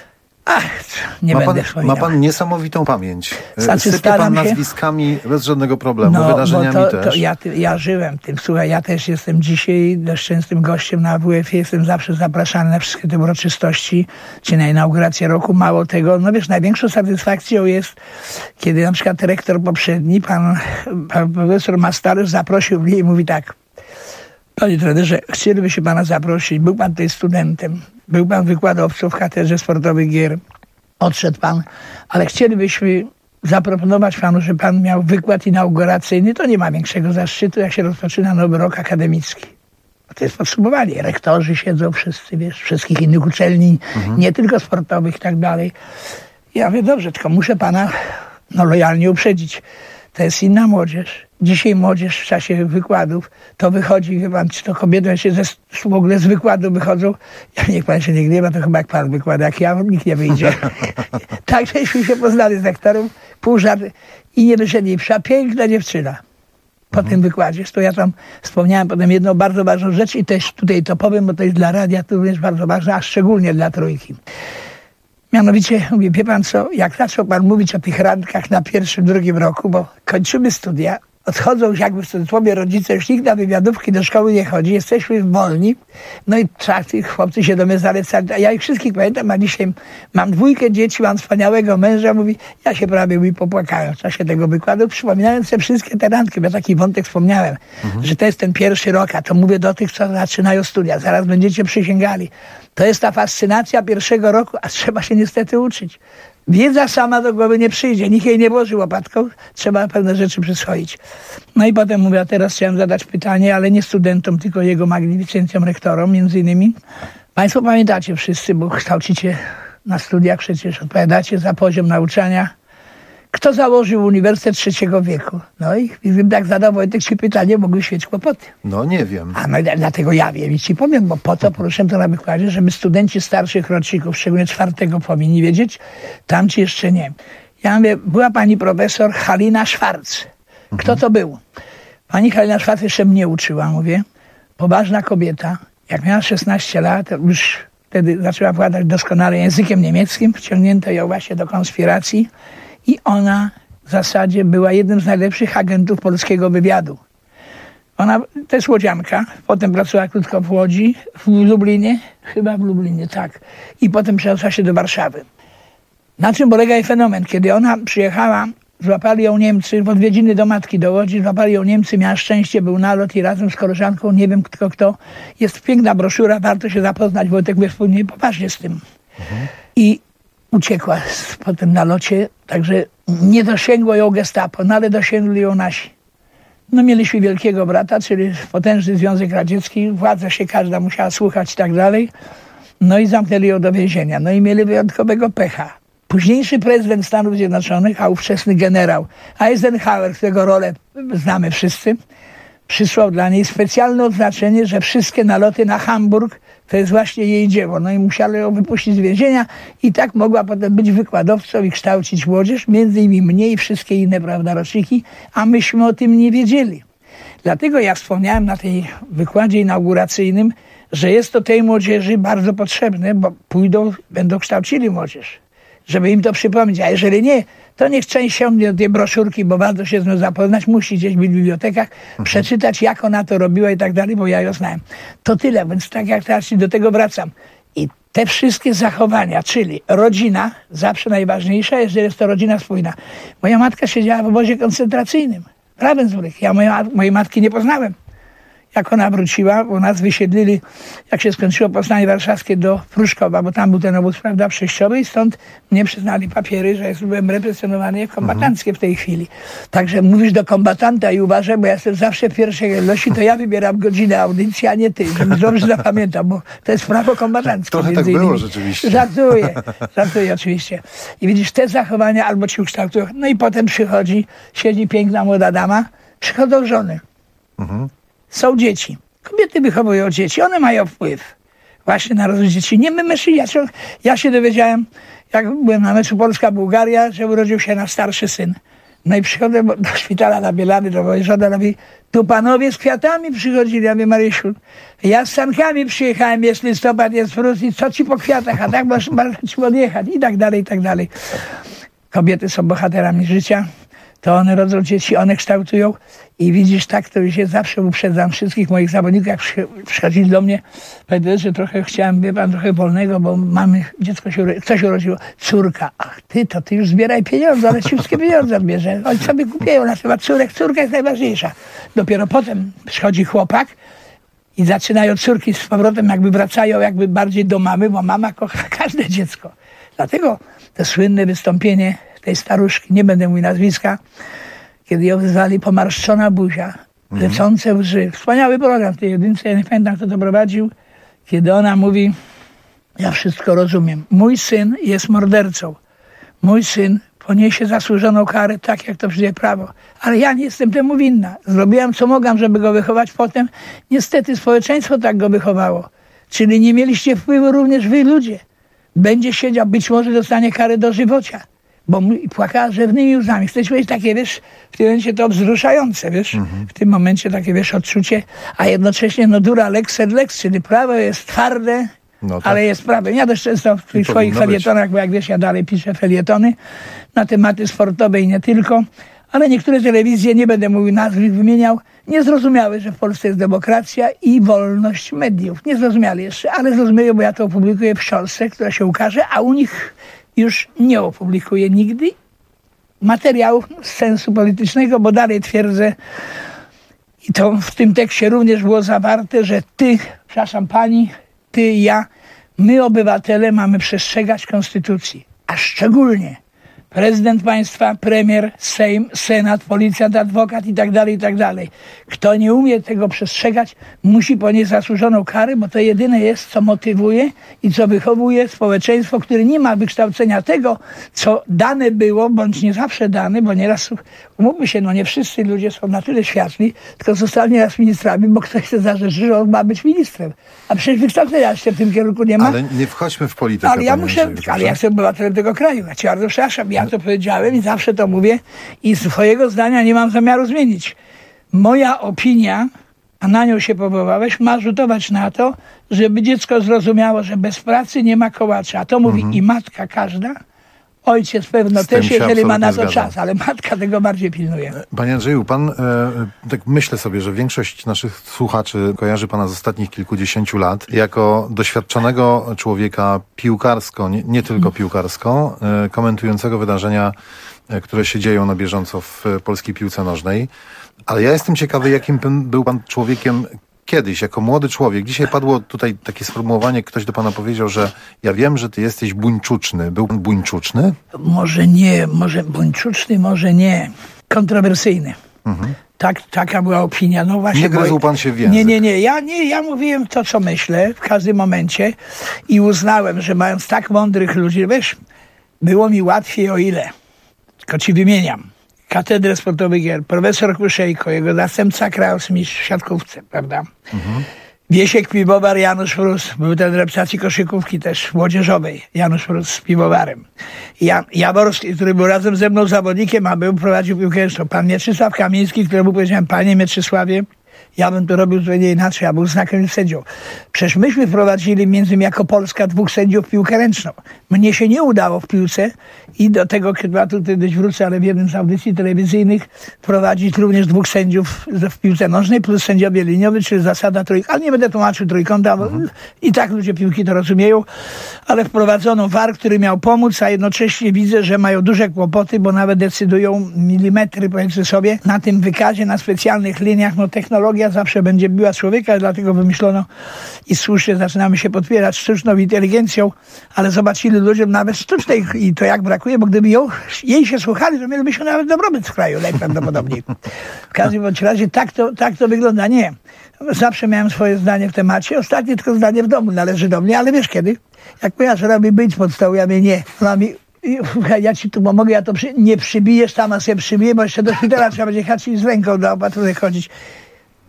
Ach, nie ma będę pan, wspominał. Ma pan niesamowitą pamięć. Znaczy, Sypie pan nazwiskami się bez żadnego problemu, no, wydarzeniami bo to, też. To ja, ja żyłem tym. Słuchaj, ja też jestem dzisiaj dość częstym gościem na W F-ie. Jestem zawsze zapraszany na wszystkie te uroczystości, czy na inaugurację roku. Mało tego, no wiesz, największą satysfakcją jest, kiedy na przykład rektor poprzedni, pan, pan profesor Mastarysz zaprosił mnie i mówi tak: panie trenerze, chcieliby się pana zaprosić. Był pan tutaj studentem, był pan wykładowcą w katedrze sportowych gier. Odszedł pan, ale chcielibyśmy zaproponować panu, że pan miał wykład inauguracyjny. To nie ma większego zaszczytu, jak się rozpoczyna nowy rok akademicki. To jest podsumowanie. Rektorzy siedzą wszyscy, wiesz, wszystkich innych uczelni, mhm. nie tylko sportowych i tak dalej. Ja mówię, dobrze, tylko muszę pana no, lojalnie uprzedzić. To jest inna młodzież. Dzisiaj młodzież w czasie wykładów to wychodzi, wie pan, czy to kobiety się ze, w ogóle z wykładu wychodzą. Ja niech pan się nie gniewa, to chyba jak pan wykłada, jak ja, nikt nie wyjdzie. Tak żeśmy się poznali z rektorem, pół żart i nie wyszedli. Piękna dziewczyna. Po mhm. tym wykładzie. To ja tam wspomniałem potem jedną bardzo ważną rzecz i też tutaj to powiem, bo to jest dla radia to również bardzo ważne, a szczególnie dla Trójki. Mianowicie, mówię, wie pan co, jak zaczął pan mówić o tych randkach na pierwszym, drugim roku, bo kończymy studia, odchodzą już jakby w cudzysłowie rodzice, już nikt na wywiadówki do szkoły nie chodzi, jesteśmy wolni, no i trzeba, chłopcy się do mnie zalecali, a ja ich wszystkich pamiętam, a dzisiaj mam dwójkę dzieci, mam wspaniałego męża, mówi, ja się prawie mi popłakałem w czasie tego wykładu, przypominając sobie wszystkie te randki, bo taki wątek wspomniałem, mhm. że to jest ten pierwszy rok, a to mówię do tych, co zaczynają studia, zaraz będziecie przysięgali. To jest ta fascynacja pierwszego roku, a trzeba się niestety uczyć. Wiedza sama do głowy nie przyjdzie, nikt jej nie włoży łopatką, trzeba pewne rzeczy przyswoić. No i potem mówię, a teraz chciałem zadać pytanie, ale nie studentom, tylko jego magnificencjom rektorom między innymi. Państwo pamiętacie wszyscy, bo kształcicie na studiach, przecież odpowiadacie za poziom nauczania. Kto założył Uniwersytet trzeciego wieku? No i gdybym tak zadał Wojtek ci pytanie, mogły świeć kłopoty. No nie wiem. A no dlatego ja wiem i ci powiem, bo po to poruszyłem to na wykładzie, żeby studenci starszych roczników, szczególnie czwartego, powinni wiedzieć, tamci jeszcze nie. Ja mówię, była pani profesor Halina Schwarz. Kto mhm. to był? Pani Halina Schwarz jeszcze mnie uczyła, mówię. Poważna kobieta. Jak miała szesnaście lat, to już wtedy zaczęła władać doskonale językiem niemieckim. Wciągnięto ją właśnie do konspiracji. I ona w zasadzie była jednym z najlepszych agentów polskiego wywiadu. Ona to jest łodzianka, potem pracowała krótko w Łodzi, w Lublinie, chyba w Lublinie, tak. I potem przeniosła się do Warszawy. Na czym polega jej fenomen? Kiedy ona przyjechała, złapali ją Niemcy, w odwiedziny do matki do Łodzi, złapali ją Niemcy, miała szczęście, był nalot i razem z koleżanką, nie wiem kto kto, jest piękna broszura, warto się zapoznać, Wojtek wie wspólnie poważnie z tym. Mhm. I uciekła po tym nalocie, także nie dosięgło ją Gestapo, no ale dosięgli ją nasi. No mieliśmy wielkiego brata, czyli potężny Związek Radziecki, władza się każda musiała słuchać i tak dalej. No i zamknęli ją do więzienia. No i mieli wyjątkowego pecha. Późniejszy prezydent Stanów Zjednoczonych, a ówczesny generał Eisenhower, którego rolę znamy wszyscy, przysłał dla niej specjalne odznaczenie, że wszystkie naloty na Hamburg to jest właśnie jej dzieło. No i musiano ją wypuścić z więzienia i tak mogła potem być wykładowcą i kształcić młodzież, między innymi mnie i wszystkie inne, prawda, roczniki, a myśmy o tym nie wiedzieli. Dlatego ja wspomniałem na tej wykładzie inauguracyjnym, że jest to tej młodzieży bardzo potrzebne, bo pójdą, będą kształcili młodzież, żeby im to przypomnieć, a jeżeli nie, to niech część sięgnie do tej broszurki, bo warto się z nią zapoznać, musi gdzieś w bibliotekach, mhm. przeczytać, jak ona to robiła i tak dalej, bo ja ją znałem. To tyle, więc tak jak teraz do tego wracam. I te wszystkie zachowania, czyli rodzina, zawsze najważniejsza, jeżeli jest to rodzina spójna. Moja matka siedziała w obozie koncentracyjnym w Ravensbrück. Ja mojej, mojej matki nie poznałem. Jak ona wróciła, bo nas wysiedlili, jak się skończyło Powstanie Warszawskie, do Pruszkowa, bo tam był ten obóz, prawda, przejściowy i stąd mnie przyznali papiery, że byłem represjonowany jako kombatanckie w tej chwili. Także mówisz do kombatanta i uważaj, bo ja jestem zawsze w pierwszej kolejności, to ja wybieram godzinę audycji, a nie ty, żebym dobrze zapamiętał, bo to jest prawo kombatanckie. Trochę tak innymi. było rzeczywiście. Żartuję, żartuję oczywiście. I widzisz, te zachowania albo ci ukształtują. No i potem przychodzi, siedzi piękna młoda dama, przychodzą żony. Mhm. Są dzieci. Kobiety wychowują dzieci. One mają wpływ właśnie na rozwój dzieci. Nie my mężczyźni. Ja, ja się dowiedziałem, jak byłem na meczu Polska-Bułgaria, że urodził się nasz starszy syn. No i przychodzę do szpitala na Bielany, do mojej żony, ona mówi, tu panowie z kwiatami przychodzili. Ja mówię, Marysiu, ja z sankami przyjechałem, jest listopad, jest mróz i co ci po kwiatach, a tak masz, masz odjechać i tak dalej, i tak dalej. Kobiety są bohaterami życia, to one rodzą dzieci, one kształtują i widzisz, tak to już jest, zawsze uprzedzam wszystkich moich zawodników, jak przy, przychodzili do mnie, powiedzieli, że trochę chciałem, wie pan, trochę wolnego, bo mamy, dziecko się, co się urodziło? Córka. Ach ty, to ty już zbieraj pieniądze, ale ci wszystkie pieniądze bierze. Oni sobie kupiają na temat córek, córka jest najważniejsza. Dopiero potem przychodzi chłopak i zaczynają córki z powrotem, jakby wracają jakby bardziej do mamy, bo mama kocha każde dziecko. Dlatego to słynne wystąpienie tej staruszki, nie będę mówił nazwiska, kiedy ją wzwali pomarszczona buzia, lecące łzy. Wspaniały program w tej jedynce, ja nie pamiętam, kto to prowadził, kiedy ona mówi, ja wszystko rozumiem. Mój syn jest mordercą. Mój syn poniesie zasłużoną karę, tak jak to przecież prawo. Ale ja nie jestem temu winna. Zrobiłam, co mogłam, żeby go wychować potem. Niestety społeczeństwo tak go wychowało. Czyli nie mieliście wpływu również wy ludzie. Będzie siedział, być może dostanie karę dożywocia. Bo płakała rzewnymi łzami. Chcesz powiedzieć takie, wiesz, w tym momencie to wzruszające, wiesz, mhm. w tym momencie takie, wiesz, odczucie, a jednocześnie no dura lex sed lex, czyli prawo jest twarde, no tak. ale jest prawem. Ja dość często w tych swoich felietonach, bo jak wiesz, ja dalej piszę felietony na tematy sportowe i nie tylko, ale niektóre telewizje, nie będę mówił nazw, wymieniał, nie zrozumiały, że w Polsce jest demokracja i wolność mediów. Nie zrozumiali jeszcze, ale zrozumieją, bo ja to opublikuję w książce, która się ukaże, a u nich już nie opublikuję nigdy materiałów z sensu politycznego, bo dalej twierdzę, i to w tym tekście również było zawarte, że ty, przepraszam pani, ty i ja, my obywatele mamy przestrzegać konstytucji, a szczególnie prezydent państwa, premier, Sejm, Senat, policjant, adwokat i tak dalej, i tak dalej. Kto nie umie tego przestrzegać, musi ponieść zasłużoną karę, bo to jedyne jest, co motywuje i co wychowuje społeczeństwo, które nie ma wykształcenia tego, co dane było, bądź nie zawsze dane, bo nieraz, umówmy się, no nie wszyscy ludzie są na tyle światli, tylko zostali raz ministrami, bo ktoś się zarzeczy, że on ma być ministrem. A przecież wykształcenia jeszcze w tym kierunku nie ma. Ale nie wchodźmy w politykę. Ale ja muszę, Andrzej, ale ja jestem obywatelem tego kraju. Ja cię bardzo przepraszam. Ja to powiedziałem i zawsze to mówię i swojego zdania nie mam zamiaru zmienić. Moja opinia, a na nią się powołałeś, ma rzutować na to, żeby dziecko zrozumiało, że bez pracy nie ma kołacza. A to mówi mhm. i matka każda, ojciec pewno też, jeżeli ma na to zgadzam. czas, ale matka tego bardziej pilnuje. Panie Andrzeju, pan, e, tak myślę sobie, że większość naszych słuchaczy kojarzy pana z ostatnich kilkudziesięciu lat jako doświadczonego człowieka piłkarsko, nie, nie tylko piłkarsko, e, komentującego wydarzenia, e, które się dzieją na bieżąco w polskiej piłce nożnej. Ale ja jestem ciekawy, jakim był pan człowiekiem kiedyś, jako młody człowiek. Dzisiaj padło tutaj takie sformułowanie, ktoś do pana powiedział, że ja wiem, że ty jesteś buńczuczny. Był pan buńczuczny? Może nie, może buńczuczny, może nie. Kontrowersyjny. Mhm. Tak, taka była opinia. No właśnie, nie gryzł pan się w język. Nie, nie, nie. Ja, nie. ja mówiłem to, co myślę w każdym momencie i uznałem, że mając tak mądrych ludzi, wiesz, było mi łatwiej o ile. Tylko ci wymieniam. Katedrę sportowych gier, profesor Kuszejko, jego następca Kraus, mistrz w siatkówce, prawda? Mhm. Wiesiek Piwowar, Janusz Frus, był ten reprezentacji koszykówki też młodzieżowej, Janusz Frus z piwowarem. Jan Jaworski, który był razem ze mną zawodnikiem, a był prowadził piłkę ręczną. Pan Mieczysław Kamiński, któremu powiedziałem, panie Mieczysławie, ja bym to robił zupełnie inaczej, ja był znakomitym sędzią. Przecież myśmy wprowadzili między innymi jako Polska dwóch sędziów w piłkę ręczną. Mnie się nie udało w piłce i do tego, kiedy ja tutaj gdzieś wrócę, ale w jednym z audycji telewizyjnych wprowadzić również dwóch sędziów w piłce nożnej plus sędziowie liniowi, czyli zasada trójkąta. Ale nie będę tłumaczył trójkąta, bo mhm. i tak ludzie piłki to rozumieją, ale wprowadzono V A R, który miał pomóc, a jednocześnie widzę, że mają duże kłopoty, bo nawet decydują milimetry, powiedzmy sobie, na tym wykazie, na specjalnych liniach. No technologia zawsze będzie biła człowieka, dlatego wymyślono i słusznie zaczynamy się podpierać sztuczną inteligencją, ale zobaczyli ludziom nawet sztucznej i to jak brakuje, bo gdyby ją, jej się słuchali, to mielibyśmy nawet dobrobyt w kraju, najprawdopodobniej. W każdym bądź razie tak to, tak to wygląda. Nie. Zawsze miałem swoje zdanie w temacie. Ostatnie tylko zdanie w domu należy do mnie, ale wiesz kiedy? Jak moja żona mi być pod stołu, ja mówię nie. Ona mi, ja ci tu pomogę, ja to przy, nie przybijesz, tam a sobie przybiję, bo jeszcze do szpitala trzeba będzie jechać i z ręką do opatrunek chodzić.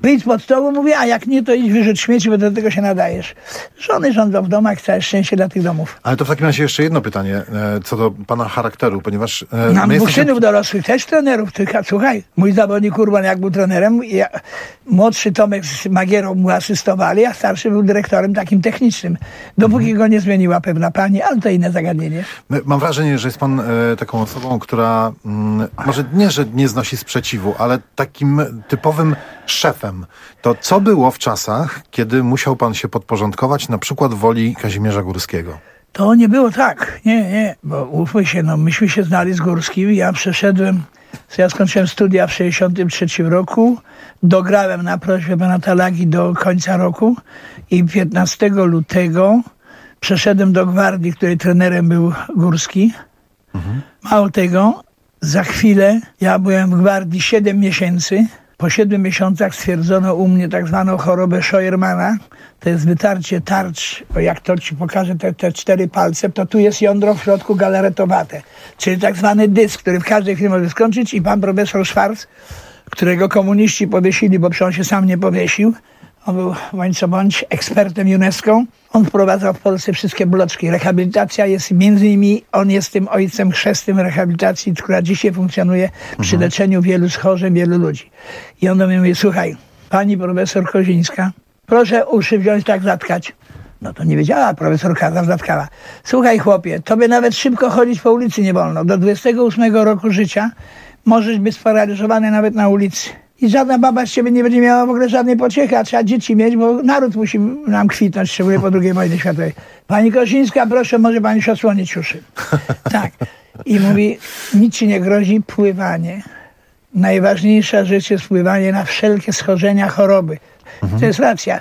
Wyjdź pod stołu, mówię, a jak nie, to idź wyrzuć śmieci, bo do tego się nadajesz. Żony rządzą w domach, całe szczęście dla tych domów. Ale to w takim razie jeszcze jedno pytanie e, co do pana charakteru, ponieważ... E, Mam dwóch jesteśmy... synów dorosłych, też trenerów. Tylko, słuchaj, mój zawodnik Urban jak był trenerem, ja, młodszy Tomek z Magierą mu asystowali, a starszy był dyrektorem takim technicznym. Dopóki mhm. go nie zmieniła pewna pani, ale to inne zagadnienie. Mam wrażenie, że jest pan e, taką osobą, która mm, może nie, że nie znosi sprzeciwu, ale takim typowym szefem. To co było w czasach, kiedy musiał pan się podporządkować na przykład woli Kazimierza Górskiego? To nie było tak. Nie, nie. Bo ufmy się, no myśmy się znali z Górskim. Ja przeszedłem, ja skończyłem studia w sześćdziesiątym trzecim roku. Dograłem na prośbę pana Talagi do końca roku i piętnastego lutego przeszedłem do gwardii, której trenerem był Górski. Mhm. Mało tego, za chwilę, ja byłem w gwardii siedem miesięcy. Po siedmiu miesiącach stwierdzono u mnie tak zwaną chorobę Scheuermana. To jest wytarcie tarcz, bo jak to ci pokażę te, te cztery palce, to tu jest jądro w środku galaretowate. Czyli tak zwany dysk, który w każdej chwili może skończyć i pan profesor Schwarz, którego komuniści powiesili, bo przecież on się sam nie powiesił. On był bądź co bądź ekspertem UNESCO. On wprowadzał w Polsce wszystkie bloczki. Rehabilitacja jest między innymi, on jest tym ojcem chrzestnym rehabilitacji, która dzisiaj funkcjonuje przy mhm. leczeniu wielu schorzeń, wielu ludzi. I on do mnie mówi, słuchaj, pani profesor Kozińska, proszę uszy wziąć, tak zatkać. No to nie wiedziała, profesor kazał, zatkała. Słuchaj chłopie, tobie nawet szybko chodzić po ulicy nie wolno. Do dwudziestego ósmego roku życia możesz być sparaliżowany nawet na ulicy. I żadna baba z ciebie nie będzie miała w ogóle żadnej pociechy, a trzeba dzieci mieć, bo naród musi nam kwitnąć, szczególnie po drugiej wojnie światowej. Pani Kozińska, proszę, może pani się odsłonić uszy. Tak. I mówi, nic ci nie grozi, pływanie. Najważniejsza rzecz jest pływanie na wszelkie schorzenia, choroby. Mhm. To jest racja.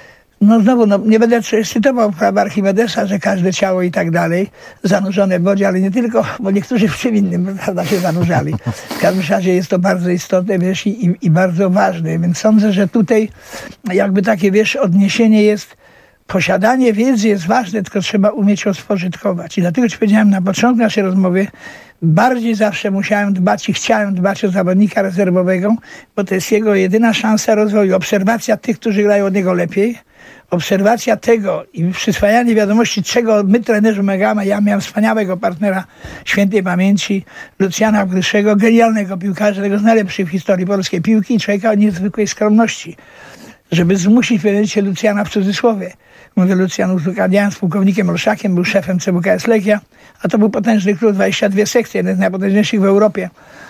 No znowu, no, nie będę cytował prawa Archimedesa, że każde ciało i tak dalej zanurzone w wodzie, ale nie tylko, bo niektórzy w czym innym, prawda, się zanurzali. W każdym razie jest to bardzo istotne, wiesz, i, i bardzo ważne, więc sądzę, że tutaj jakby takie, wiesz, odniesienie jest, posiadanie wiedzy jest ważne, tylko trzeba umieć ją spożytkować. I dlatego ci powiedziałem na początku naszej rozmowy, bardziej zawsze musiałem dbać i chciałem dbać o zawodnika rezerwowego, bo to jest jego jedyna szansa rozwoju. Obserwacja tych, którzy grają od niego lepiej, obserwacja tego i przyswajanie wiadomości, czego my trenerzy wymagamy. Ja miałem wspaniałego partnera świętej pamięci, Lucjana Gryszego, genialnego piłkarza, tego z najlepszych w historii polskiej piłki i człowieka o niezwykłej skromności. Żeby zmusić wyjęcie Lucjana w cudzysłowie. Mówię, Lucjan uzgadniałem z pułkownikiem Olszakiem, był szefem C W K S Legia, a to był potężny klub, dwadzieścia dwie sekcje, jeden z najpotężniejszych w Europie,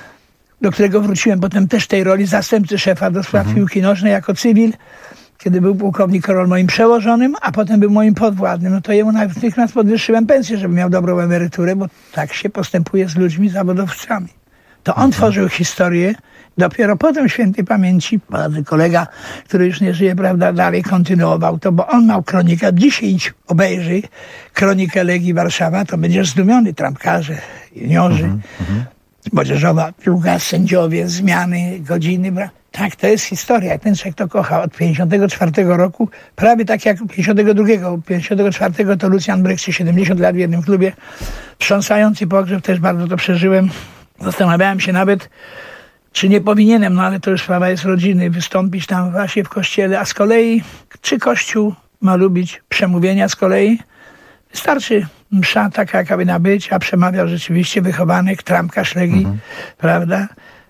do którego wróciłem potem też w tej roli zastępcy szefa do spraw mhm. piłki nożnej jako cywil, kiedy był pułkownik Karol moim przełożonym, a potem był moim podwładnym. No to jemu natychmiast podwyższyłem pensję, żeby miał dobrą emeryturę, bo tak się postępuje z ludźmi, zawodowcami. To on mhm. tworzył historię. Dopiero potem świętej pamięci, kolega, który już nie żyje, prawda, dalej kontynuował to, bo on miał kronikę. Dzisiaj idź, obejrzyj kronikę Legii Warszawa, to będziesz zdumiony, trampkarze, juniorzy, mm-hmm. młodzieżowa piłka, sędziowie, zmiany, godziny. Bra- tak, to jest historia. Ten człowiek to kocha od pięćdziesiątego czwartego roku, prawie tak jak pięćdziesiątego drugiego. pięćdziesiątego czwartego to Lucjan Brykszy, siedemdziesiąt lat w jednym klubie. Wstrząsający pogrzeb, też bardzo to przeżyłem. Zastanawiałem się nawet, czy nie powinienem, no ale to już sprawa jest rodziny, wystąpić tam właśnie w kościele, a z kolei, czy Kościół ma lubić przemówienia z kolei? Wystarczy msza taka, jaka powinna być, a przemawiał rzeczywiście wychowanek, trampkarz Legii, mhm. prawda?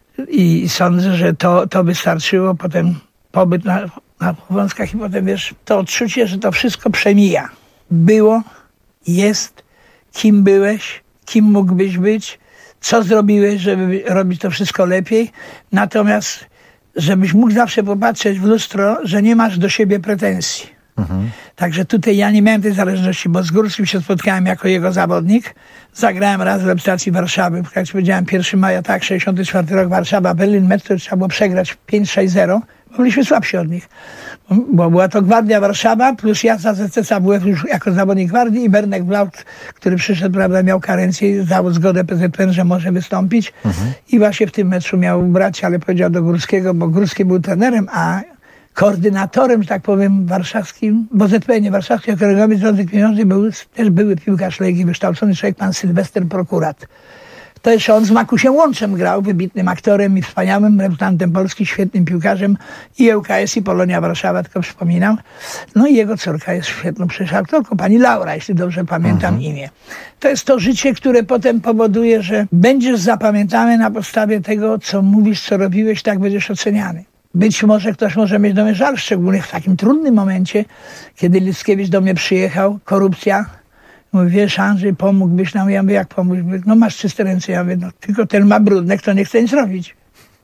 I sądzę, że to, to wystarczyło. Potem pobyt na, na Powązkach i potem, wiesz, to odczucie, że to wszystko przemija. Było, jest, kim byłeś, kim mógłbyś być, co zrobiłeś, żeby robić to wszystko lepiej. Natomiast, żebyś mógł zawsze popatrzeć w lustro, że nie masz do siebie pretensji. Mhm. Także tutaj ja nie miałem tej zależności, bo z Górskim się spotkałem jako jego zawodnik. Zagrałem raz w reprezentacji Warszawy. Jak ci powiedziałem, pierwszego maja, tak, sześćdziesiąty czwarty rok, Warszawa, Berlin, mecz, który trzeba było przegrać pięć sześć zero. Byliśmy słabsi od nich. Bo była to Gwardia Warszawa, plus ja z A Z C S W F już jako zawodnik Gwardii i Bernek Blaut, który przyszedł, prawda, miał karencję, dał zgodę P Z P N, że może wystąpić. Mhm. I właśnie w tym meczu miał brać, ale powiedział do Górskiego, bo Górski był trenerem, a koordynatorem, że tak powiem, warszawskim, bo Z P N, warszawskiej okręgowej Związek Pieniądze był też były piłkarz Legii, wykształcony człowiek, pan Sylwester Prokurat. To jeszcze on z Makusiem Łączem grał, wybitnym aktorem i wspaniałym reprezentantem Polski, świetnym piłkarzem i L K S i Polonia Warszawa, tylko przypominam. No i jego córka jest świetną przecież aktorką, pani Laura, jeśli dobrze pamiętam mhm. imię. To jest to życie, które potem powoduje, że będziesz zapamiętany na podstawie tego, co mówisz, co robiłeś, tak będziesz oceniany. Być może ktoś może mieć do mnie żal, szczególnie w takim trudnym momencie, kiedy Lickiewicz do mnie przyjechał, korupcja. Mówi, wiesz, Andrzej, pomógłbyś nam? Ja mówię, jak pomógłbyś? No masz czyste ręce. Ja mówię, no tylko ten ma brudne, kto nie chce nic robić.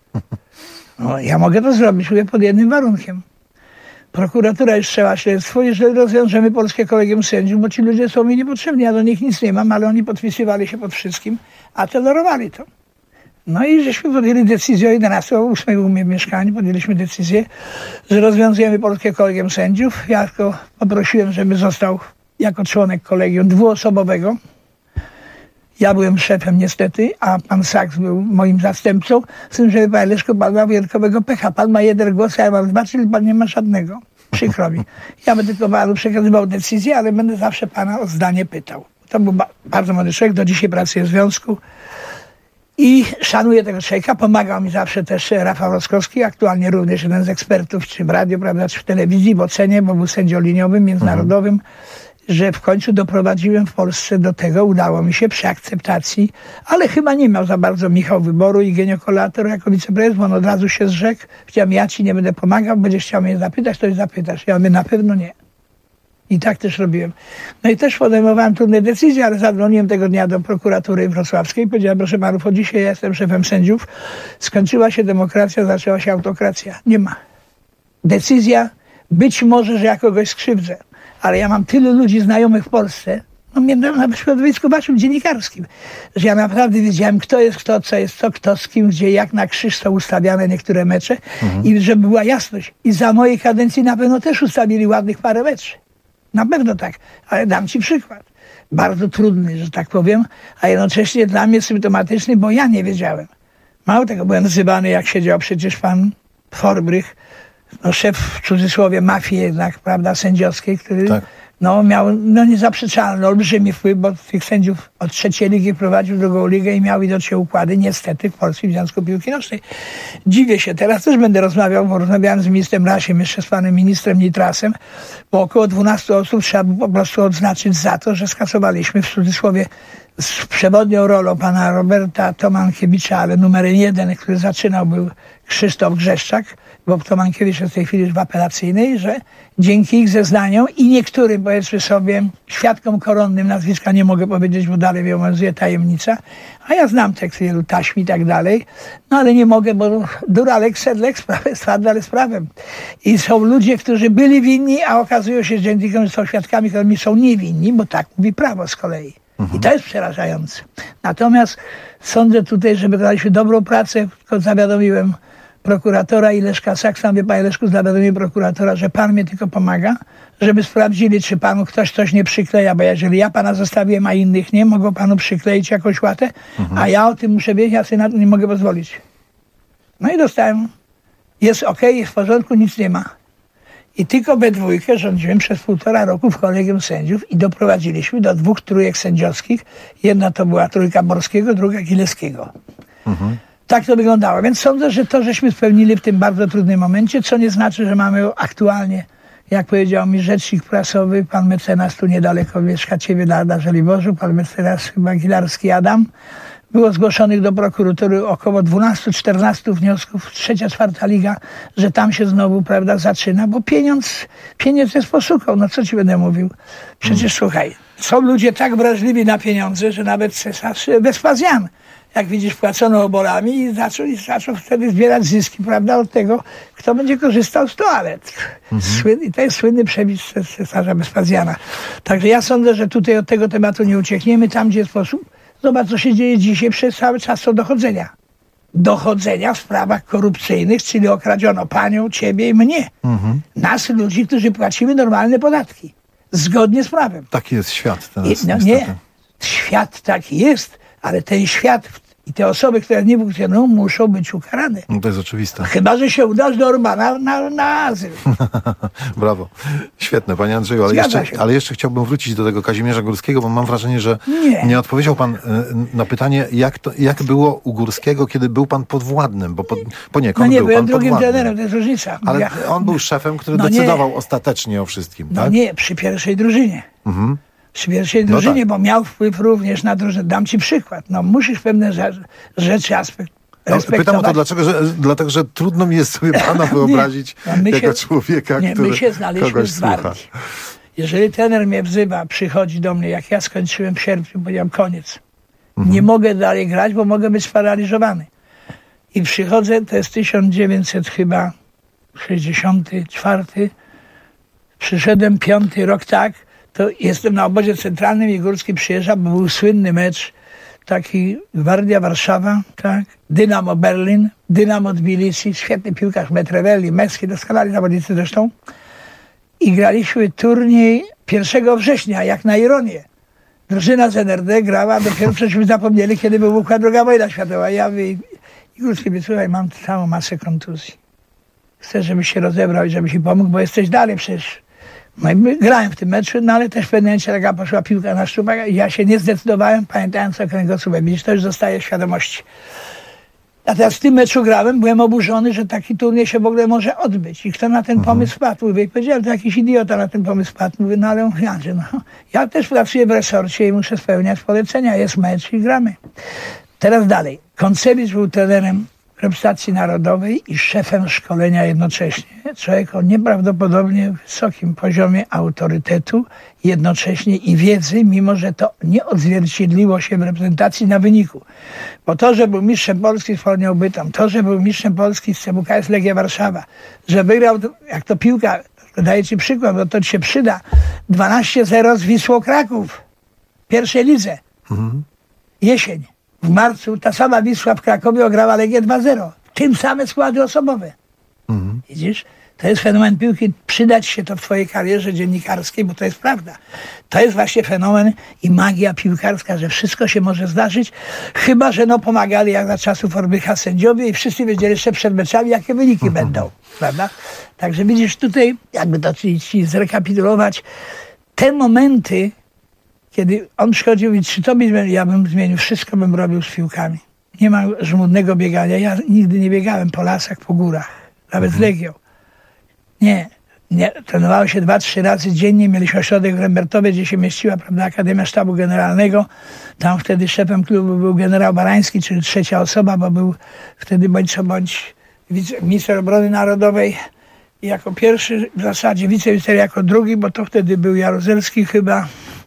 No, ja mogę to zrobić, mówię, pod jednym warunkiem. Prokuratura już wszczęła śledztwo, jeżeli rozwiążemy Polskie Kolegium Sędziów, bo ci ludzie są mi niepotrzebni, ja do nich nic nie mam, ale oni podpisywali się pod wszystkim, a tolerowali to. No i żeśmy podjęli decyzję o jedenastego ósmego u mnie w mieszkaniu, podjęliśmy decyzję, że rozwiązujemy Polskie Kolegium Sędziów. Ja tylko poprosiłem, żeby został jako członek kolegium dwuosobowego. Ja byłem szefem niestety, a pan Saks był moim zastępcą. Z tym, że pan Leszko, pan ma wyjątkowego pecha. Pan ma jeden głos, a ja mam dwa, czyli pan nie ma żadnego. Przykro mi. Ja będę tylko panu przekazywał decyzję, ale będę zawsze pana o zdanie pytał. To był ba- bardzo młody człowiek, do dzisiaj pracuje w związku. I szanuję tego człowieka, pomagał mi zawsze też Rafał Roskowski, aktualnie również jeden z ekspertów, czy w radio, prawda, czy w telewizji, bo cenię, bo był sędzią liniowym, międzynarodowym, mhm. że w końcu doprowadziłem w Polsce do tego, udało mi się przy akceptacji, ale chyba nie miał za bardzo Michał wyboru i ginekolator jako wiceprezes, bo on od razu się zrzekł, powiedziałem, ja ci nie będę pomagał, będziesz chciał mnie zapytać, to i zapytasz. Ja mówię, na pewno nie. I tak też robiłem. No i też podejmowałem trudne decyzje, ale zadzwoniłem tego dnia do prokuratury wrocławskiej i powiedziałem, proszę panów, od dzisiaj ja jestem szefem sędziów. Skończyła się demokracja, zaczęła się autokracja. Nie ma. Decyzja, być może, że ja kogoś skrzywdzę, ale ja mam tylu ludzi znajomych w Polsce, no między na środowisku waszym dziennikarskim, że ja naprawdę wiedziałem, kto jest kto, co jest co, kto z kim, gdzie, jak na krzyż są ustawiane niektóre mecze mhm. i żeby była jasność. I za mojej kadencji na pewno też ustawili ładnych parę meczy. Na pewno tak, ale dam ci przykład. Bardzo trudny, że tak powiem, a jednocześnie dla mnie symptomatyczny, bo ja nie wiedziałem. Mało tego, byłem wzywany, jak siedział przecież pan Forbrych, no szef w cudzysłowie mafii jednak, prawda, sędziowskiej, który tak. no, miał no, niezaprzeczalny, olbrzymi wpływ, bo tych sędziów od trzeciej ligi prowadził drugą ligę i miał widocznie układy, niestety, w Polskim Związku Piłki Nożnej. Dziwię się, teraz też będę rozmawiał, bo rozmawiałem z ministrem Rasiem, jeszcze z panem ministrem Nitrasem, bo około dwunastu osób trzeba było po prostu odznaczyć za to, że skasowaliśmy w cudzysłowie z przewodnią rolą pana Roberta Tomankiewicza, ale numerem jeden, który zaczynał, był Krzysztof Grzeszczak, bo Tomankiewicz jest w tej chwili już w apelacyjnej, że dzięki ich zeznaniom i niektórym, powiedzmy sobie, świadkom koronnym, nazwiska nie mogę powiedzieć, bo dalej mnie obowiązuje tajemnica, a ja znam tekst wielu taśm i tak dalej, no ale nie mogę, bo duralek, sedlek, sprawę jest twarda, ale z prawem. I są ludzie, którzy byli winni, a okazują się, że dzięki temu, że są świadkami, którymi są niewinni, bo tak mówi prawo z kolei. I to jest przerażające. Natomiast sądzę tutaj, że wykonaliśmy dobrą pracę, tylko zawiadomiłem prokuratora i Leszka Saksa, wie panie Leszku, zawiadomiłem prokuratora, że pan mnie tylko pomaga, żeby sprawdzili, czy panu ktoś coś nie przykleja, bo jeżeli ja pana zostawiłem, a innych nie, mogą panu przykleić jakąś łatę, mhm. a ja o tym muszę wiedzieć, ja sobie na to nie mogę pozwolić. No i dostałem, jest okej, okay, jest w porządku, nic nie ma. I tylko we dwójkę rządziłem przez półtora roku w Kolegium Sędziów i doprowadziliśmy do dwóch trójek sędziowskich. Jedna to była trójka Borskiego, druga Gilewskiego. Mhm. Tak to wyglądało. Więc sądzę, że to żeśmy spełnili w tym bardzo trudnym momencie, co nie znaczy, że mamy aktualnie, jak powiedział mi rzecznik prasowy, pan mecenas tu niedaleko mieszka ciebie, Darda Żoliborzu, pan mecenas chyba Gilarski Adam, było zgłoszonych do prokuratury około dwanaście czternaście wniosków, trzecia, czwarta liga, że tam się znowu, prawda, zaczyna, bo pieniądz, pieniądz jest poszukał, no co ci będę mówił? Przecież hmm. słuchaj, są ludzie tak wrażliwi na pieniądze, że nawet cesarz Wespazjan, jak widzisz, płacono oborami i zaczął, i zaczął wtedy zbierać zyski, prawda, od tego, kto będzie korzystał z toalet. Mhm. Słyn, I to jest słynny przepis cesarza Wespazjana. Także ja sądzę, że tutaj od tego tematu nie uciekniemy, tam gdzie jest sposób. Zobacz, co się dzieje dzisiaj, przez cały czas są dochodzenia. Dochodzenia w sprawach korupcyjnych, czyli okradziono panią, ciebie i mnie. Mhm. Nas, ludzi, którzy płacimy normalne podatki. Zgodnie z prawem. Taki jest świat teraz. I, no nie, świat taki jest, ale ten świat I te osoby, które nie funkcjonują, muszą być ukarane. No to jest oczywiste. Chyba że się udasz do Orbana na, na azyl. Brawo. Świetne, panie Andrzeju, ale jeszcze, ale jeszcze chciałbym wrócić do tego Kazimierza Górskiego, bo mam wrażenie, że nie, nie odpowiedział pan na pytanie, jak, to, jak było u Górskiego, kiedy był pan podwładnym, bo pod, poniekąd no nie, był byłem pan drugim podwładnym. trenerem, to jest różnica. Ale ja, on był szefem, który no decydował nie. ostatecznie o wszystkim, no tak? nie, przy pierwszej drużynie. Mhm. Przy pierwszej drużynie, no tak. bo miał wpływ również na drużynę. Dam ci przykład. No musisz pewne rzeczy, rzeczy aspekt no, pytam o to, dlaczego, że, dlatego, że trudno mi jest sobie pana wyobrazić no jako się, człowieka, nie, który my się znaliśmy kogoś z Wardii. Jeżeli trener mnie wzywa, przychodzi do mnie, jak ja skończyłem w sierpniu, powiedziałem koniec. Mhm. Nie mogę dalej grać, bo mogę być sparaliżowany. I przychodzę, to jest tysiąc dziewięćset chyba sześćdziesiąty czwarty. Przyszedłem piąty rok, tak, to jestem na obozie centralnym i Górski przyjeżdża, bo był słynny mecz, taki Gwardia Warszawa, tak, Dynamo Berlin, Dynamo Tbilisi, świetny piłkarz Metrewelli, Mecki, doskonali zawodnicy zresztą. I graliśmy turniej pierwszego września, jak na ironię. Drużyna z N R D grała, dopiero przecież zapomnieli, kiedy wybuchła druga wojna światowa. Ja mówię, i Górski mówi, słuchaj, mam całą masę kontuzji. Chcę, żebyś się rozebrał i żebyś mi pomógł, bo jesteś dalej przecież. No i grałem w tym meczu, no ale też w pewnym momencie taka poszła piłka na szczupak i ja się nie zdecydowałem, pamiętając o kręgosłupie. Widzisz, to już zostaje w świadomości. A teraz w tym meczu grałem, byłem oburzony, że taki turniej się w ogóle może odbyć. I kto na ten pomysł wpadł? Mówię, i powiedziałem, to jakiś idiota na ten pomysł wpadł. Mówię, no ale mówię, no, ja też pracuję w resorcie i muszę spełniać polecenia. Jest mecz i gramy. Teraz dalej. Koncewicz był trenerem reprezentacji narodowej i szefem szkolenia jednocześnie. Człowiek o nieprawdopodobnie wysokim poziomie autorytetu jednocześnie i wiedzy, mimo że to nie odzwierciedliło się w reprezentacji na wyniku. Bo to, że był mistrzem Polski z Polonią Bytom, to, że był mistrzem Polski z C W K S Legia Warszawa, że wygrał, jak to piłka, daję ci przykład, bo to ci się przyda, dwanaście zero z Wisłą Kraków w pierwszej lidze. Mhm. Jesień. W marcu ta sama Wisła w Krakowie ograła Legię dwa zero. Tym same składy osobowe. Mhm. Widzisz? To jest fenomen piłki. Przydać się to w twojej karierze dziennikarskiej, bo to jest prawda. To jest właśnie fenomen i magia piłkarska, że wszystko się może zdarzyć, chyba że no pomagali jak za czasów Orbycha sędziowie i wszyscy wiedzieli jeszcze przed meczami, jakie wyniki mhm. będą. Prawda? Także widzisz tutaj, jakby to ci, ci zrekapitulować, te momenty, kiedy on przychodził i czy to by, ja bym zmienił, wszystko bym robił z piłkami. Nie ma żmudnego biegania. Ja nigdy nie biegałem po lasach, po górach. Nawet z Legią. Nie. nie. Trenowało się dwa, trzy razy dziennie. Mieliśmy ośrodek w Rembertowie, gdzie się mieściła, prawda, Akademia Sztabu Generalnego. Tam wtedy szefem klubu był generał Barański, czyli trzecia osoba, bo był wtedy bądź co bądź minister obrony narodowej. I jako pierwszy, w zasadzie wiceminister jako drugi, bo to wtedy był Jaruzelski chyba.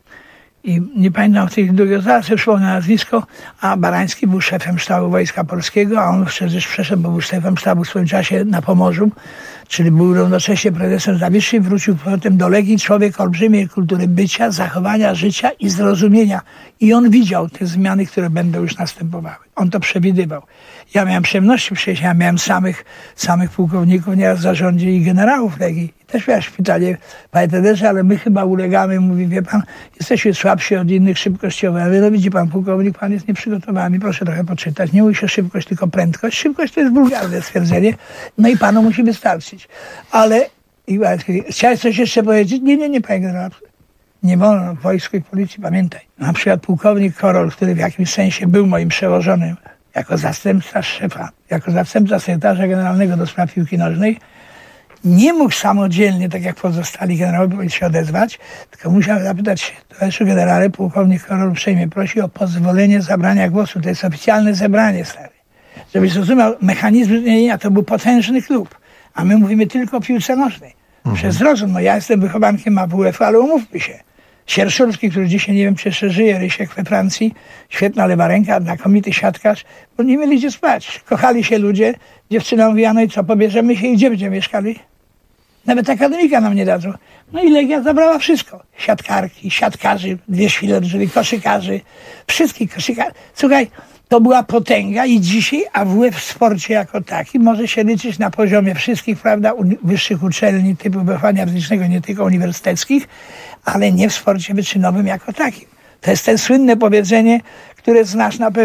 I nie pamiętam w tych drugiego, zaraz sobie przypomnę nazwisko, a Barański był szefem sztabu Wojska Polskiego, a on przecież przeszedł, bo był szefem sztabu w swoim czasie na Pomorzu, czyli był równocześnie prezesem Zawiszy, wrócił potem do Legii, człowiek olbrzymiej kultury bycia, zachowania, życia i zrozumienia. I on widział te zmiany, które będą już następowały. On to przewidywał. Ja miałem przyjemności przejść, ja miałem samych, samych pułkowników nieraz w zarządzie i generałów Legii. I też miałem pytanie, panie trenerze, ale my chyba ulegamy, mówi, wie pan, jesteśmy słabsi od innych szybkościowo. Ja mówię, no widzi pan pułkownik, pan jest nieprzygotowany, proszę trochę poczytać. Nie mówi się szybkość, tylko prędkość. Szybkość to jest wulgarne stwierdzenie, no i panu musi wystarczyć. Ale, i, chciałeś coś jeszcze powiedzieć? Nie, nie, nie, panie generał. Nie wolno w wojsku i policji, pamiętaj. Na przykład pułkownik Korol, który w jakimś sensie był moim przełożonym, jako zastępca szefa, jako zastępca sekretarza generalnego do spraw piłki nożnej, nie mógł samodzielnie, tak jak pozostali generałowie, się odezwać, tylko musiał zapytać się, towarzyszu generale, pułkownik Korol uprzejmie prosi o pozwolenie zabrania głosu. To jest oficjalne zebranie, stary. Żebyś zrozumiał, mechanizm zmienienia to był potężny klub, a my mówimy tylko o piłce nożnej. Mhm. Przez rozum, no ja jestem wychowankiem A W F, ale umówmy się. Sierszulski, który dzisiaj, nie wiem, czy jeszcze żyje, Rysiek we Francji, świetna lewa ręka, znakomity siatkarz, bo nie mieli gdzie spać. Kochali się ludzie, dziewczyna mówiła, no i co, pobierzemy się i gdzie będziemy mieszkali? Nawet akademika nam nie dadzą. No i Legia zabrała wszystko. Siatkarki, siatkarzy, dwie świlerzy, koszykarzy, wszystkich koszykarzy. Słuchaj, to była potęga i dzisiaj A W F w sporcie jako taki może się liczyć na poziomie wszystkich, prawda, wyższych uczelni typu wychowania fizycznego, nie tylko uniwersyteckich, ale nie w sporcie wyczynowym jako takim. To jest ten słynne powiedzenie, które znasz na pewno,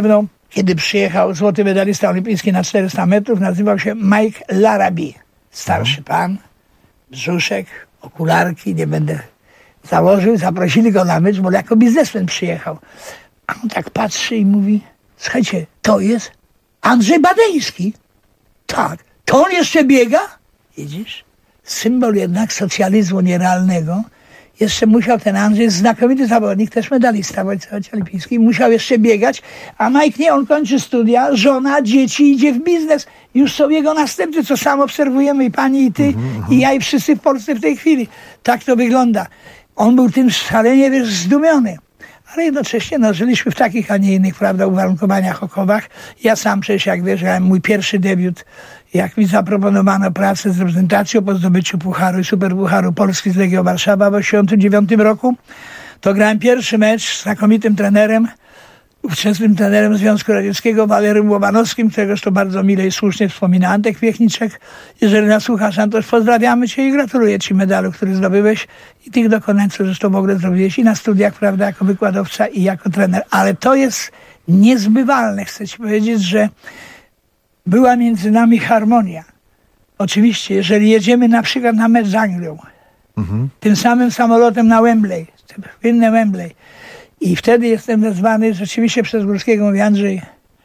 kiedy przyjechał złoty medalista olimpijski na czterysta metrów, nazywał się Mike Larrabee. Starszy pan, brzuszek, okularki, nie będę założył, zaprosili go na mecz, bo jako biznesmen przyjechał. A on tak patrzy i mówi, słuchajcie, to jest Andrzej Badeński. Tak, to on jeszcze biega? Widzisz? Symbol jednak socjalizmu nierealnego. Jeszcze musiał ten Andrzej, znakomity zawodnik, też medalista w Wojskowych Olimpijskich, musiał jeszcze biegać, a Mike nie, on kończy studia, żona, dzieci, idzie w biznes. Już są jego następcy, co sam obserwujemy i pani, i ty, mm-hmm. i ja, i wszyscy w Polsce w tej chwili. Tak to wygląda. On był tym szalenie, wiesz, zdumiony. Ale jednocześnie no, żyliśmy w takich, a nie innych, prawda, uwarunkowaniach okowych. Ja sam przecież, jak wiesz, miałem mój pierwszy debiut, jak mi zaproponowano pracę z reprezentacją po zdobyciu Pucharu i Superpucharu Polski z Legią Warszawa w osiemdziesiątym dziewiątym roku, to grałem pierwszy mecz z znakomitym trenerem, ówczesnym trenerem Związku Radzieckiego, Walerym Łobanowskim, któregoż to bardzo mile i słusznie wspomina Antek Piechniczek. Jeżeli nas słuchasz, Antoś, pozdrawiamy cię i gratuluję ci medalu, który zdobyłeś i tych dokonań, co zresztą w ogóle zrobiłeś i na studiach, prawda, jako wykładowca i jako trener. Ale to jest niezbywalne. Chcę ci powiedzieć, że była między nami harmonia. Oczywiście, jeżeli jedziemy na przykład na mecz z Anglią, mhm. tym samym samolotem na Wembley, inne Wembley, i wtedy jestem wezwany rzeczywiście przez Górskiego, mówi Andrzej,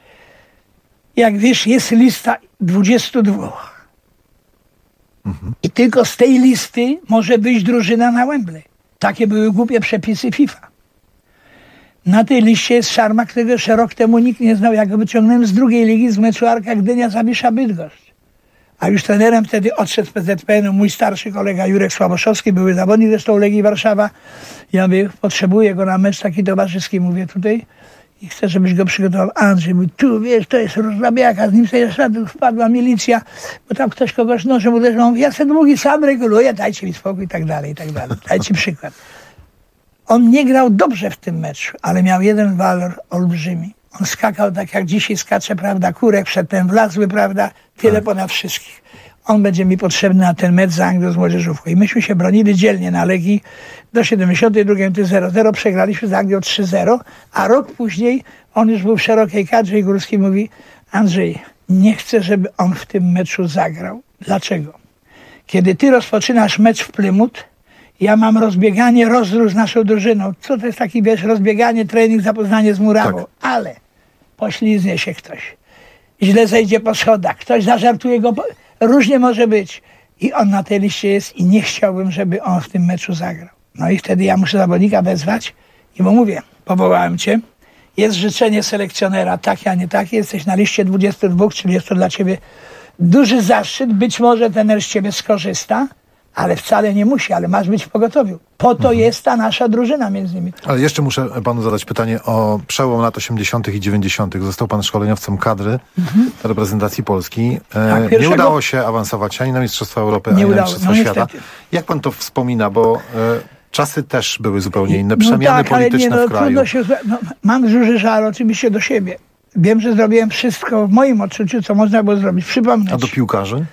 jak wiesz, jest lista dwudziestu dwóch. Mhm. I tylko z tej listy może wyjść drużyna na Wembley. Takie były głupie przepisy FIFA. Na tej liście jest Szarma, którego jeszcze rok temu nikt nie znał. Ja go wyciągnąłem z drugiej ligi, z meczu Arka Gdynia, Zawisza Bydgoszcz. A już trenerem wtedy odszedł z P Z P N-u mój starszy kolega Jurek Sławoszowski, były zawodnik zresztą Legii Warszawa. Ja mówię, potrzebuję go na mecz taki towarzyski, mówię tutaj i chcę, żebyś go przygotował. Andrzej mówi, tu wiesz, to jest rozrabiaka, z nim sobie jeszcze wpadła milicja, bo tam ktoś kogoś nożem uderzył. Mówi, ja sobie długi sam reguluję, dajcie mi spokój i tak dalej, i tak dalej. Dajcie przykład. On nie grał dobrze w tym meczu, ale miał jeden walor olbrzymi. On skakał tak jak dzisiaj skacze, prawda, Kurek, przedtem wlazły, prawda, tyle tak. ponad wszystkich. On będzie mi potrzebny na ten mecz z Anglią, z młodzieżówką. I myśmy się bronili dzielnie na Legii do siedemdziesiątej drugiej zero zero, przegraliśmy z Anglią trzy zero, a rok później on już był w szerokiej kadrze i Górski mówi, Andrzej, nie chcę, żeby on w tym meczu zagrał. Dlaczego? Kiedy ty rozpoczynasz mecz w Plymouth, ja mam rozbieganie, rozdróż z naszą drużyną. Co to jest taki, wiesz, rozbieganie, trening, zapoznanie z murawą. Tak. Ale pośliznie się ktoś. Źle zejdzie po schodach. Ktoś zażartuje go. Różnie może być. I on na tej liście jest i nie chciałbym, żeby on w tym meczu zagrał. No i wtedy ja muszę zawodnika wezwać i mu mówię, powołałem cię. Jest życzenie selekcjonera, takie, a nie takie. Jesteś na liście dwudziestu dwóch, czyli jest to dla ciebie duży zaszczyt. Być może trener z ciebie skorzysta, ale wcale nie musi, ale masz być w pogotowiu. Po to mhm. jest ta nasza drużyna między innymi. Ale jeszcze muszę panu zadać pytanie o przełom lat osiemdziesiątych i dziewięćdziesiątych. Został pan szkoleniowcem kadry mhm. reprezentacji Polski. Tak, pierwszego... Nie udało się awansować ani na Mistrzostwa Europy, nie ani udało. na Mistrzostwa no, Świata. Niestety. Jak pan to wspomina, bo e, czasy też były zupełnie inne. Przemiany no tak, polityczne ale nie, no, w kraju. Się, no, mam duży żal oczywiście do siebie. Wiem, że zrobiłem wszystko w moim odczuciu, co można było zrobić. Przypomnę. A do piłkarzy?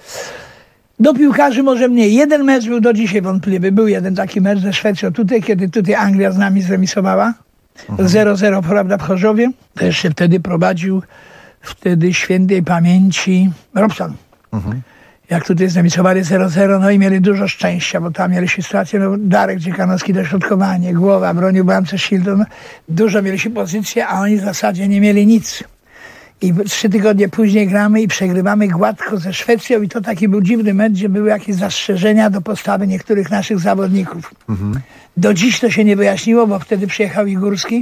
Do piłkarzy może mniej. Jeden mecz był do dzisiaj wątpliwy. Był jeden taki mecz ze Szwecją tutaj, kiedy tutaj Anglia z nami zremisowała. zero zero, mhm. prawda, w Chorzowie. To jeszcze wtedy prowadził wtedy świętej pamięci Robson. Mhm. Jak tutaj zremisowali zero zero, no i mieli dużo szczęścia, bo tam mieliśmy sytuację, no Darek Dziekanowski, dośrodkowanie, głowa, bronił bramce Shildon. Dużo mieliśmy pozycję, a oni w zasadzie nie mieli nic. I trzy tygodnie później gramy i przegrywamy gładko ze Szwecją i to taki był dziwny mecz, gdzie były jakieś zastrzeżenia do postawy niektórych naszych zawodników. Mhm. Do dziś to się nie wyjaśniło, bo wtedy przyjechał i Górski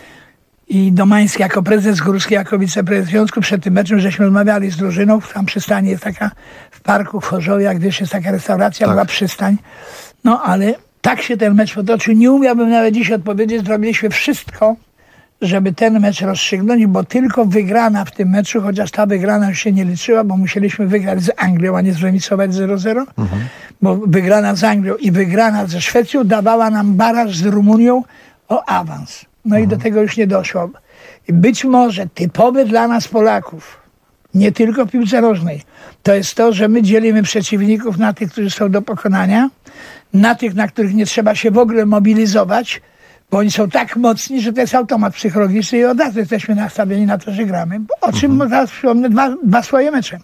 i Domański jako prezes, Górski jako wiceprezes związku. Przed tym meczem żeśmy rozmawiali z drużyną, tam przystanie jest taka w parku w Chorzowie, jak wiesz, jest taka restauracja, tak. była przystań. No ale tak się ten mecz potoczył, nie umiałbym nawet dziś odpowiedzieć, zrobiliśmy wszystko, żeby ten mecz rozstrzygnąć, bo tylko wygrana w tym meczu, chociaż ta wygrana już się nie liczyła, bo musieliśmy wygrać z Anglią, a nie zremisować zero zero, mhm. bo wygrana z Anglią i wygrana ze Szwecją dawała nam baraż z Rumunią o awans. No mhm. i do tego już nie doszło. I być może typowe dla nas Polaków, nie tylko w piłce nożnej, to jest to, że my dzielimy przeciwników na tych, którzy są do pokonania, na tych, na których nie trzeba się w ogóle mobilizować, Bo oni są tak mocni, że to jest automat psychologiczny i od razu jesteśmy nastawieni na to, że gramy. O czym mhm. zaraz przypomnę dwa, dwa swoje mecze.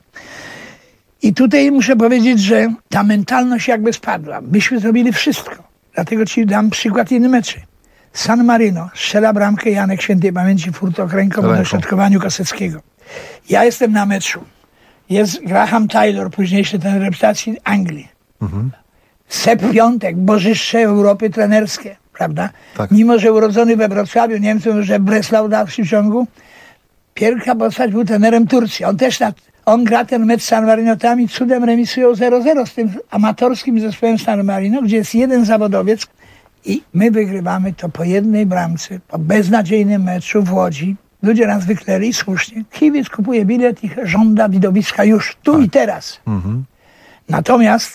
I tutaj muszę powiedzieć, że ta mentalność jakby spadła. Myśmy zrobili wszystko. Dlatego ci dam przykład innych meczy. San Marino strzela bramkę Janek Świętej Pamięci Furtok ręką po dośrodkowaniu Koseckiego. Ja jestem na meczu. Jest Graham Taylor, późniejszy ten reprezentacji Anglii. Mhm. Sepp Piątek, bożyszcze Europy trenerskie, prawda? Tak. Mimo, że urodzony we Wrocławiu, Niemcem, że Breslau dał w ciągu, pierwsza postać był trenerem Turcji. On też na, on gra ten mecz z San Marinotami, cudem remisują zero zero z tym amatorskim zespołem San Marino, gdzie jest jeden zawodowiec i my wygrywamy to po jednej bramce, po beznadziejnym meczu w Łodzi. Ludzie nas wykleri i słusznie. Kibic kupuje bilet i żąda widowiska już tu tak. i teraz. Mhm. Natomiast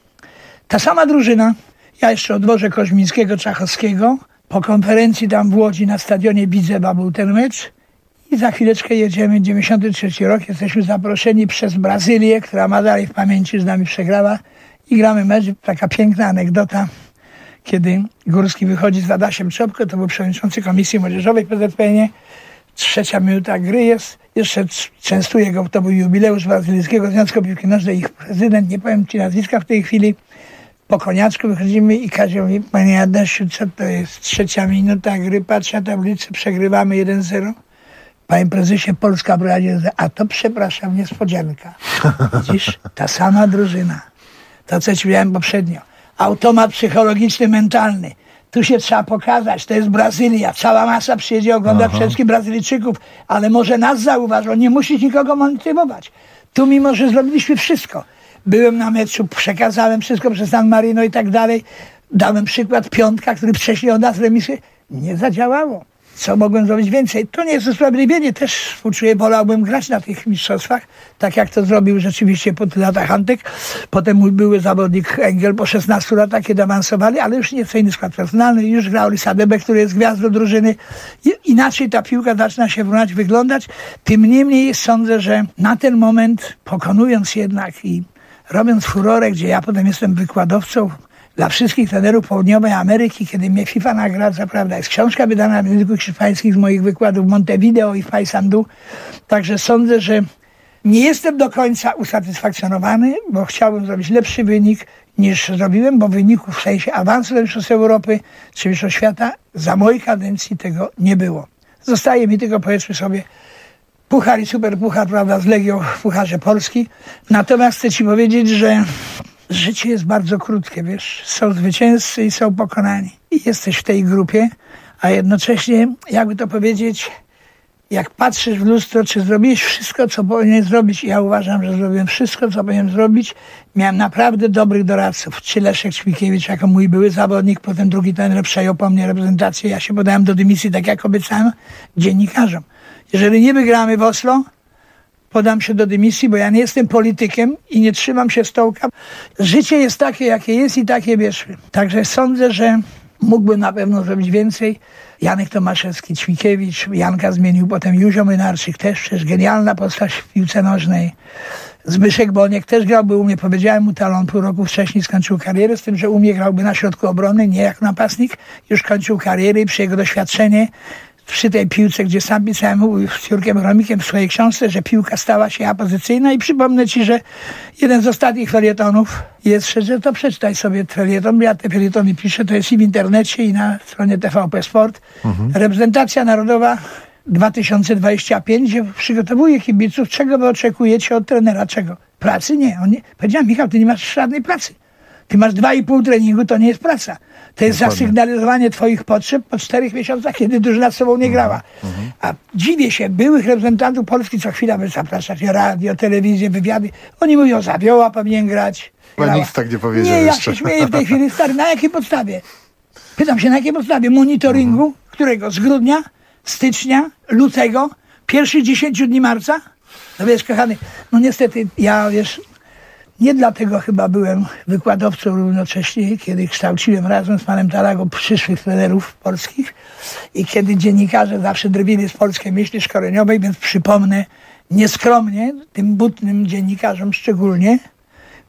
ta sama drużyna, ja jeszcze o dworze Koźmińskiego, Czachowskiego, po konferencji tam w Łodzi na stadionie Widzewa był ten mecz i za chwileczkę jedziemy, dziewięćdziesiąty trzeci rok, jesteśmy zaproszeni przez Brazylię, która ma dalej w pamięci, z nami przegrała i gramy mecz. Taka piękna anegdota, kiedy Górski wychodzi z Adasiem Czopko, to był przewodniczący Komisji Młodzieżowej P Z P N. Trzecia minuta gry jest, jeszcze częstuje go, to był jubileusz Brazylijskiego Związku Piłki Nożnej, ich prezydent, nie powiem ci nazwiska w tej chwili. Po koniaczku wychodzimy i Kazio mówi, panie Adasiu, co to jest? Trzecia minuta gry, patrzę na tablicę, przegrywamy jeden zero. Panie prezesie, Polska prowadzi, a to przepraszam, niespodzianka. Widzisz, ta sama drużyna. To, co ci mówiłem poprzednio. Automat psychologiczny, mentalny. Tu się trzeba pokazać, to jest Brazylia. Cała masa przyjedzie oglądać wszystkich Brazylijczyków, ale może nas zauważą, nie musisz nikogo motywować. Tu mimo, że zrobiliśmy wszystko. Byłem na meczu, przekazałem wszystko przez San Marino i tak dalej. Dałem przykład Piątka, który wcześniej od nas remisy. Nie zadziałało. Co mogłem zrobić więcej? To nie jest usprawiedliwienie. Też współczuję, wolałbym grać na tych mistrzostwach, tak jak to zrobił rzeczywiście po tych latach Antek. Potem mój były zawodnik Engel po szesnastu latach, kiedy awansowali, ale już nie w inny skład personalny. Już grał Lisadebe, który jest gwiazdą drużyny. I inaczej ta piłka zaczyna się wyglądać, wyglądać. Tym niemniej sądzę, że na ten moment, pokonując jednak i robiąc furorę, gdzie ja potem jestem wykładowcą dla wszystkich trenerów Południowej Ameryki, kiedy mnie FIFA nagradza, prawda, jest książka wydana w języku hiszpańskim z moich wykładów w Montevideo i w Paysandú. Także sądzę, że nie jestem do końca usatysfakcjonowany, bo chciałbym zrobić lepszy wynik niż zrobiłem, bo wyników w sensie awansu do Mistrzostw Europy czy Mistrzostw Świata za mojej kadencji tego nie było. Zostaje mi tylko, powiedzmy sobie, puchar i superpuchar, prawda, z Legią w Pucharze Polski. Natomiast chcę ci powiedzieć, że życie jest bardzo krótkie, wiesz. Są zwycięzcy i są pokonani. I jesteś w tej grupie, a jednocześnie, jakby to powiedzieć, jak patrzysz w lustro, czy zrobiłeś wszystko, co powinien zrobić. Ja uważam, że zrobiłem wszystko, co powinienem zrobić. Miałem naprawdę dobrych doradców. Czy Leszek Ćmikiewicz, jako mój były zawodnik, potem drugi trener przejął po mnie reprezentację. Ja się podałem do dymisji, tak jak obiecałem, dziennikarzom. Jeżeli nie wygramy w Oslo, podam się do dymisji, bo ja nie jestem politykiem i nie trzymam się stołka. Życie jest takie, jakie jest i takie bierzmy. Także sądzę, że mógłbym na pewno zrobić więcej. Janek Tomaszewski, Ćmikiewicz, Janka zmienił potem Józio Mynarczyk, też przecież genialna postać w piłce nożnej. Zbyszek Boniek też grałby u mnie, powiedziałem mu talon, pół roku wcześniej skończył karierę, z tym, że u mnie grałby na środku obrony, nie jak napastnik. Już kończył karierę i przy jego doświadczenie przy tej piłce, gdzie sam pisałem z Jurkiem Romikiem w swojej książce, że piłka stała się apozycyjna i przypomnę ci, że jeden z ostatnich felietonów jest, że to przeczytaj sobie felieton, ja te felietony piszę, to jest i w internecie, i na stronie T V P Sport. Mhm. Reprezentacja narodowa dwa tysiące dwadzieścia pięć, gdzie przygotowuje kibiców, czego wy oczekujecie od trenera, czego? Pracy? Nie. On nie. Powiedziałem, Michał, ty nie masz żadnej pracy. Ty masz dwa i pół treningu, to nie jest praca. To jest Dokładnie. Zasygnalizowanie twoich potrzeb po czterech miesiącach, kiedy drużyna z sobą nie grała. Mhm. A dziwię się, byłych reprezentantów Polski co chwila by zapraszać, radio, telewizję, wywiady. Oni mówią, Zawioła powinien grać. Bo nikt tak nie powiedział Nie, jeszcze. ja się śmieję w tej chwili, stary, na jakiej podstawie? Pytam się, na jakiej podstawie? Monitoringu, mhm. którego? Z grudnia, stycznia, lutego, pierwszych dziesięciu dni marca? No wiesz, kochany, no niestety, ja wiesz, nie dlatego chyba byłem wykładowcą równocześnie, kiedy kształciłem razem z panem Talagą przyszłych trenerów polskich i kiedy dziennikarze zawsze drwili z polskiej myśli szkoleniowej, więc przypomnę nieskromnie, tym butnym dziennikarzom szczególnie,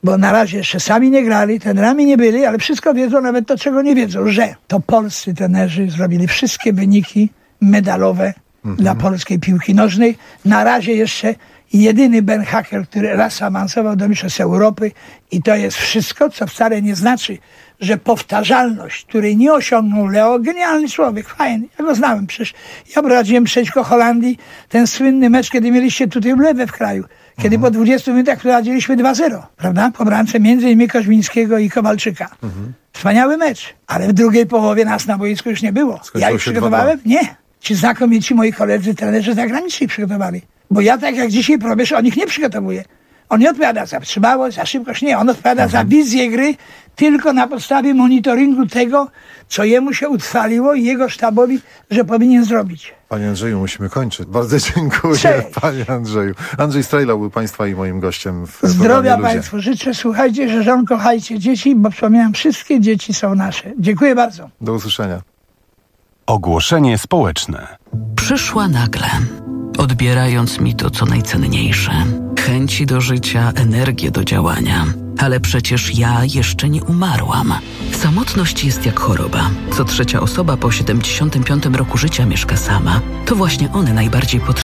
bo na razie jeszcze sami nie grali, trenerami nie byli, ale wszystko wiedzą, nawet to, czego nie wiedzą, że to polscy trenerzy zrobili wszystkie wyniki medalowe mhm. dla polskiej piłki nożnej. Na razie jeszcze jedyny Ben Hacker, który raz awansował do Mistrzostw Europy i to jest wszystko, co wcale nie znaczy, że powtarzalność, której nie osiągnął Leo, genialny człowiek, fajny, ja go znałem, przecież ja prowadziłem przeciwko Holandii ten słynny mecz, kiedy mieliście tutaj ulewę w kraju, kiedy mhm. po dwudziestu minutach prowadziliśmy dwa zero, prawda, po bramce między innymi Koźmińskiego i Kowalczyka. Mhm. Wspaniały mecz, ale w drugiej połowie nas na boisku już nie było. Skończyło ja ich przygotowałem? dwa dwa. Nie. Ci znakomici moi koledzy, trenerzy zagraniczni przygotowali. Bo ja tak jak dzisiaj probierz, o nich nie przygotowuję. On nie odpowiada za wytrzymałość, za szybkość, nie. On odpowiada mhm. za wizję gry tylko na podstawie monitoringu tego, co jemu się utrwaliło i jego sztabowi, że powinien zrobić. Panie Andrzeju, musimy kończyć. Bardzo dziękuję, Cześć. Panie Andrzeju. Andrzej Strejla był Państwa i moim gościem w Zdrowia Państwu życzę. Słuchajcie, że żon, kochajcie dzieci, bo wspomniałem, wszystkie dzieci są nasze. Dziękuję bardzo. Do usłyszenia. Ogłoszenie społeczne. Przyszła nagle, odbierając mi to, co najcenniejsze. Chęci do życia, energię do działania. Ale przecież ja jeszcze nie umarłam. Samotność jest jak choroba. Co trzecia osoba po siedemdziesiątym piątym roku życia mieszka sama. To właśnie one najbardziej potrzebują